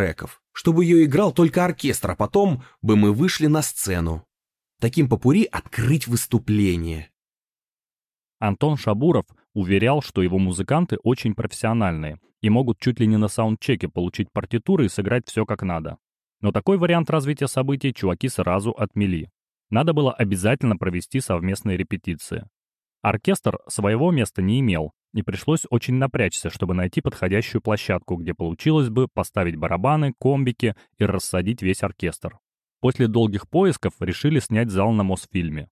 чтобы ее играл только оркестр, а потом бы мы вышли на сцену. Таким попурри открыть выступление. Антон Шабуров уверял, что его музыканты очень профессиональные и могут чуть ли не на саундчеке получить партитуры и сыграть все как надо. Но такой вариант развития событий чуваки сразу отмели. Надо было обязательно провести совместные репетиции. Оркестр своего места не имел, и пришлось очень напрячься, чтобы найти подходящую площадку, где получилось бы поставить барабаны, комбики и рассадить весь оркестр. После долгих поисков решили снять зал на Мосфильме.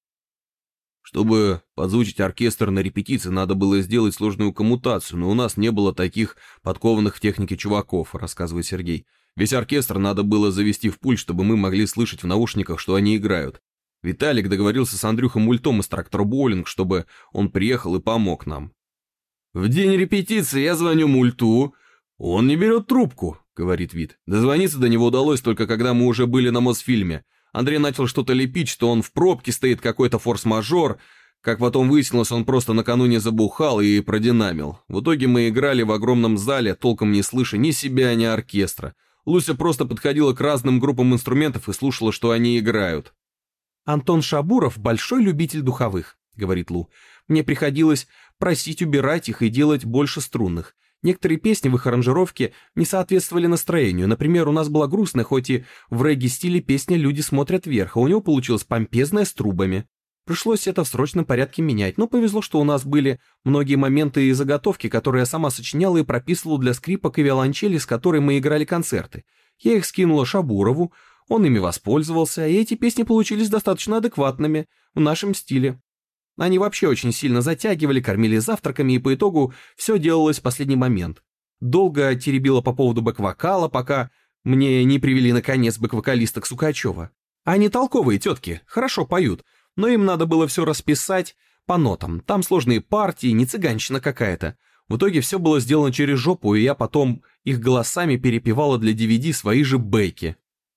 Чтобы подзвучить оркестр на репетиции, надо было сделать сложную коммутацию, но у нас не было таких подкованных в технике чуваков, рассказывает Сергей. Весь оркестр надо было завести в пульт, чтобы мы могли слышать в наушниках, что они играют. Виталик договорился с Андрюхой Мультом из трактора «Боулинг», чтобы он приехал и помог нам. «В день репетиции я звоню Мульту, он не берет трубку», — говорит Вит. Дозвониться до него удалось только когда мы уже были на Мосфильме. Андрей начал что-то лепить, что он в пробке стоит, какой-то форс-мажор. Как потом выяснилось, он просто накануне забухал и продинамил. В итоге мы играли в огромном зале, толком не слыша ни себя, ни оркестра. Луся просто подходила к разным группам инструментов и слушала, что они играют. «Антон Шабуров – большой любитель духовых», – говорит Лу. «Мне приходилось просить убирать их и делать больше струнных. Некоторые песни в их аранжировке не соответствовали настроению. Например, у нас была грустная, хоть и в регги-стиле песня «Люди смотрят вверх», а у него получилась помпезная с трубами. Пришлось это в срочном порядке менять, но повезло, что у нас были многие моменты и заготовки, которые я сама сочиняла и прописывала для скрипок и виолончели, с которой мы играли концерты. Я их скинула Шабурову, он ими воспользовался, и эти песни получились достаточно адекватными в нашем стиле. Они вообще очень сильно затягивали, кормили завтраками, и по итогу все делалось в последний момент. Долго теребила по поводу бэк-вокала, пока мне не привели наконец бэк-вокалисток Сукачева. Они толковые тетки, хорошо поют, но им надо было все расписать по нотам. Там сложные партии, не цыганщина какая-то. В итоге все было сделано через жопу, и я потом их голосами перепевала для ди ви ди свои же бэки.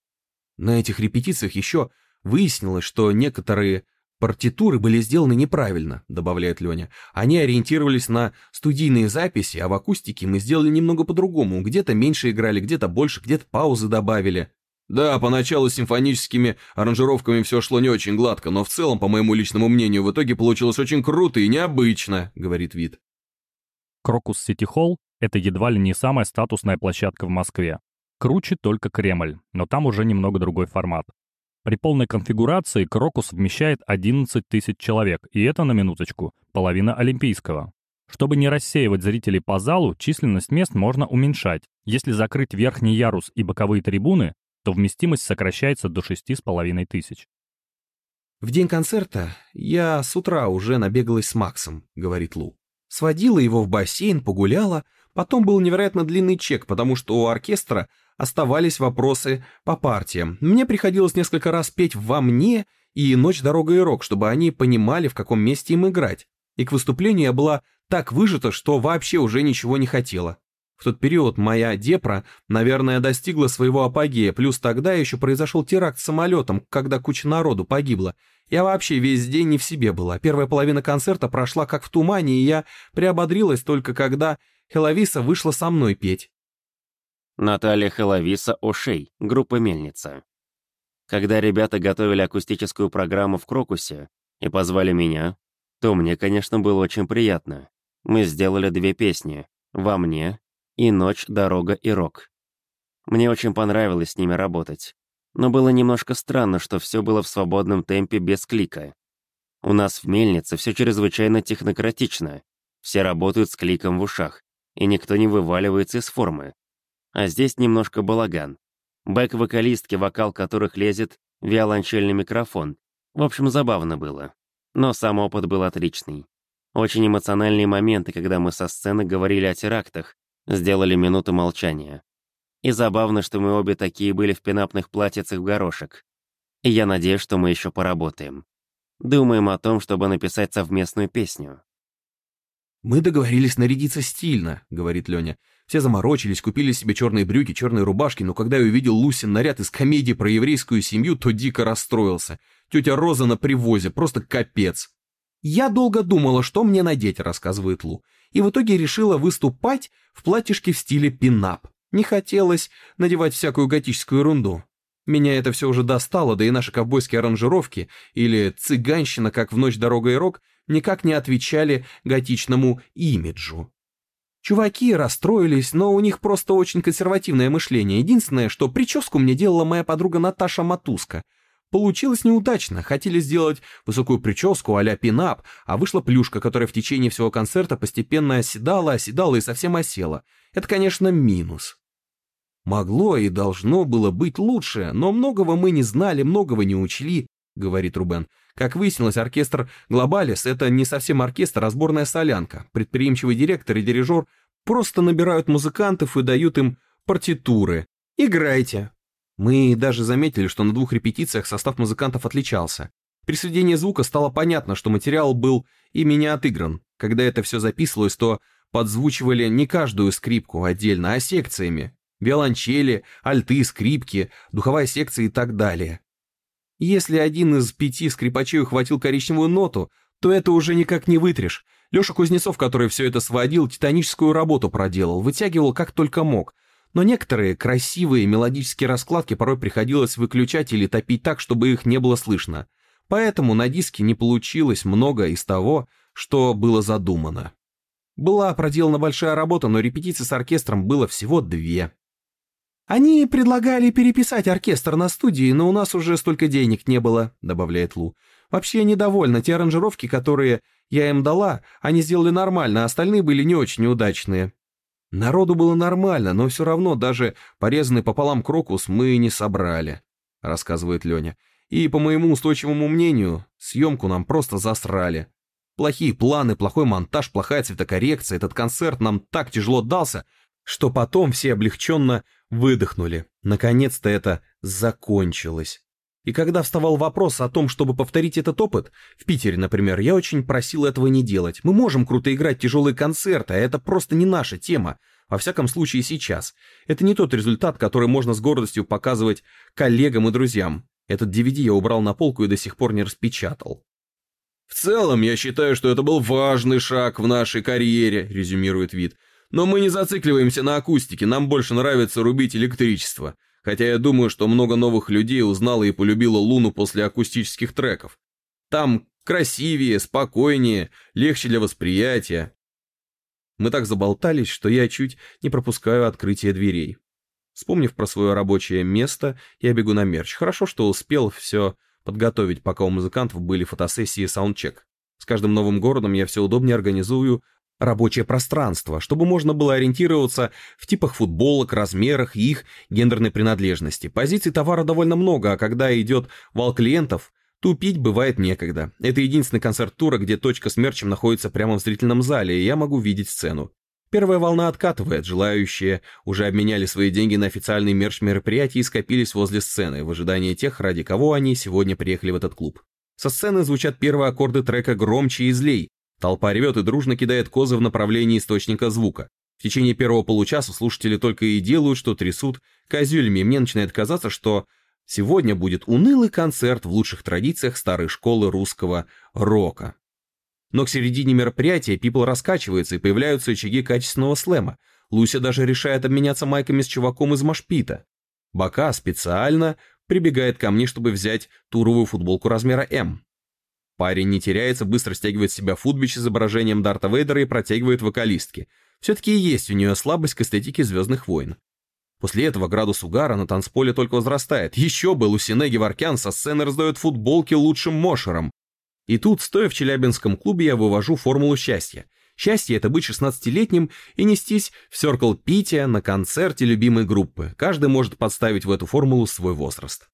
На этих репетициях еще выяснилось, что некоторые партитуры были сделаны неправильно, добавляет Леня. Они ориентировались на студийные записи, а в акустике мы сделали немного по-другому. Где-то меньше играли, где-то больше, где-то паузы добавили. Да, поначалу с симфоническими аранжировками все шло не очень гладко, но в целом, по моему личному мнению, в итоге получилось очень круто и необычно, говорит Вит. Крокус Сити Холл — это едва ли не самая статусная площадка в Москве. Круче только Кремль, но там уже немного другой формат. При полной конфигурации Крокус вмещает одиннадцать тысяч человек, и это, на минуточку, половина Олимпийского. Чтобы не рассеивать зрителей по залу, численность мест можно уменьшать. Если закрыть верхний ярус и боковые трибуны, то вместимость сокращается до шести с половиной тысяч. «В день концерта я с утра уже набегалась с Максом», — говорит Лу. «Сводила его в бассейн, погуляла, потом был невероятно длинный чек, потому что у оркестра оставались вопросы по партиям. Мне приходилось несколько раз петь «Во мне» и «Ночь, дорога и рок», чтобы они понимали, в каком месте им играть. И к выступлению я была так выжата, что вообще уже ничего не хотела. В тот период моя депра, наверное, достигла своего апогея, плюс тогда еще произошел теракт с самолетом, когда куча народу погибла. Я вообще весь день не в себе была. Первая половина концерта прошла как в тумане, и я приободрилась только когда Хеловиса вышла со мной петь. Наталья Хеловиса Ошей, группа «Мельница». Когда ребята готовили акустическую программу в Крокусе и позвали меня, то мне, конечно, было очень приятно. Мы сделали две песни «Во мне» и «Ночь, дорога и рок». Мне очень понравилось с ними работать. Но было немножко странно, что все было в свободном темпе без клика. У нас в «Мельнице» все чрезвычайно технократично. Все работают с кликом в ушах, и никто не вываливается из формы. А здесь немножко балаган. Бэк-вокалистки, вокал которых лезет в виолончельный микрофон. В общем, забавно было. Но сам опыт был отличный. Очень эмоциональные моменты, когда мы со сцены говорили о терактах, сделали минуту молчания. И забавно, что мы обе такие были в пинапных платьицах в горошек. И я надеюсь, что мы еще поработаем. Думаем о том, чтобы написать совместную песню. «Мы договорились нарядиться стильно», — говорит Леня. «Все заморочились, купили себе черные брюки, черные рубашки, но когда я увидел Лусин наряд из комедии про еврейскую семью, то дико расстроился. Тетя Роза на привозе, просто капец». «Я долго думала, что мне надеть», — рассказывает Лу, и в итоге решила выступать в платьишке в стиле пинап. Не хотелось надевать всякую готическую ерунду. Меня это все уже достало, да и наши ковбойские аранжировки, или цыганщина, как в «Ночь, дорога и рок», никак не отвечали готичному имиджу. Чуваки расстроились, но у них просто очень консервативное мышление. Единственное, что прическу мне делала моя подруга Наташа Матуска. Получилось неудачно, хотели сделать высокую прическу а-ля пин-ап, а вышла плюшка, которая в течение всего концерта постепенно оседала, оседала и совсем осела. Это, конечно, минус. Могло и должно было быть лучше, но многого мы не знали, многого не учли, говорит Рубен. Как выяснилось, оркестр «Глобалис» — это не совсем оркестр, а сборная солянка. Предприимчивый директор и дирижер просто набирают музыкантов и дают им партитуры. Играйте. Мы даже заметили, что на двух репетициях состав музыкантов отличался. При сведении звука стало понятно, что материал был ими не отыгран. Когда это все записывалось, то подзвучивали не каждую скрипку отдельно, а секциями. Виолончели, альты, скрипки, духовая секция и так далее. Если один из пяти скрипачей ухватил коричневую ноту, то это уже никак не вытрешь. Леша Кузнецов, который все это сводил, титаническую работу проделал, вытягивал как только мог. Но некоторые красивые мелодические раскладки порой приходилось выключать или топить так, чтобы их не было слышно. Поэтому на диске не получилось много из того, что было задумано. Была проделана большая работа, но репетиций с оркестром было всего две. «Они предлагали переписать оркестр на студии, но у нас уже столько денег не было», — добавляет Лу. «Вообще я недовольна. Те аранжировки, которые я им дала, они сделали нормально, а остальные были не очень удачные». «Народу было нормально, но все равно даже порезанный пополам крокус мы не собрали», — рассказывает Леня. «И, по моему устойчивому мнению, съемку нам просто засрали. Плохие планы, плохой монтаж, плохая цветокоррекция. Этот концерт нам так тяжело дался, что потом все облегченно выдохнули. Наконец-то это закончилось». И когда вставал вопрос о том, чтобы повторить этот опыт, в Питере, например, я очень просил этого не делать. Мы можем круто играть тяжелые концерты, а это просто не наша тема. Во всяком случае сейчас. Это не тот результат, который можно с гордостью показывать коллегам и друзьям. Этот ди ви ди я убрал на полку и до сих пор не распечатал. «В целом, я считаю, что это был важный шаг в нашей карьере», — резюмирует Вит. «Но мы не зацикливаемся на акустике, нам больше нравится рубить электричество. Хотя я думаю, что много новых людей узнало и полюбило Луну после акустических треков. Там красивее, спокойнее, легче для восприятия». Мы так заболтались, что я чуть не пропускаю открытие дверей. Вспомнив про свое рабочее место, я бегу на мерч. Хорошо, что успел все подготовить, пока у музыкантов были фотосессии и саундчек. С каждым новым городом я все удобнее организую рабочее пространство, чтобы можно было ориентироваться в типах футболок, размерах и их гендерной принадлежности. Позиций товара довольно много, а когда идет вал клиентов, тупить бывает некогда. Это единственный концерт тура, где точка с мерчем находится прямо в зрительном зале, и я могу видеть сцену. Первая волна откатывает, желающие уже обменяли свои деньги на официальный мерч мероприятий и скопились возле сцены, в ожидании тех, ради кого они сегодня приехали в этот клуб. Со сцены звучат первые аккорды трека «Громче и злей». Толпа ревет и дружно кидает козы в направлении источника звука. В течение первого получаса слушатели только и делают, что трясут козюлями, и мне начинает казаться, что сегодня будет унылый концерт в лучших традициях старой школы русского рока. Но к середине мероприятия People раскачивается и появляются очаги качественного слэма. Луся даже решает обменяться майками с чуваком из Машпита. Бока специально прибегает ко мне, чтобы взять туровую футболку размера М. Парень не теряется, быстро стягивает с себя футбич с изображением Дарта Вейдера и протягивает вокалистке. Все-таки есть у нее слабость к эстетике «Звездных войн». После этого градус угара на танцполе только возрастает. Еще бы, Лусине Геворкян со сцены раздает футболки лучшим мошерам. И тут, стоя в челябинском клубе, я вывожу формулу счастья. Счастье — это быть шестнадцатилетним и нестись в Circle Pity на концерте любимой группы. Каждый может подставить в эту формулу свой возраст.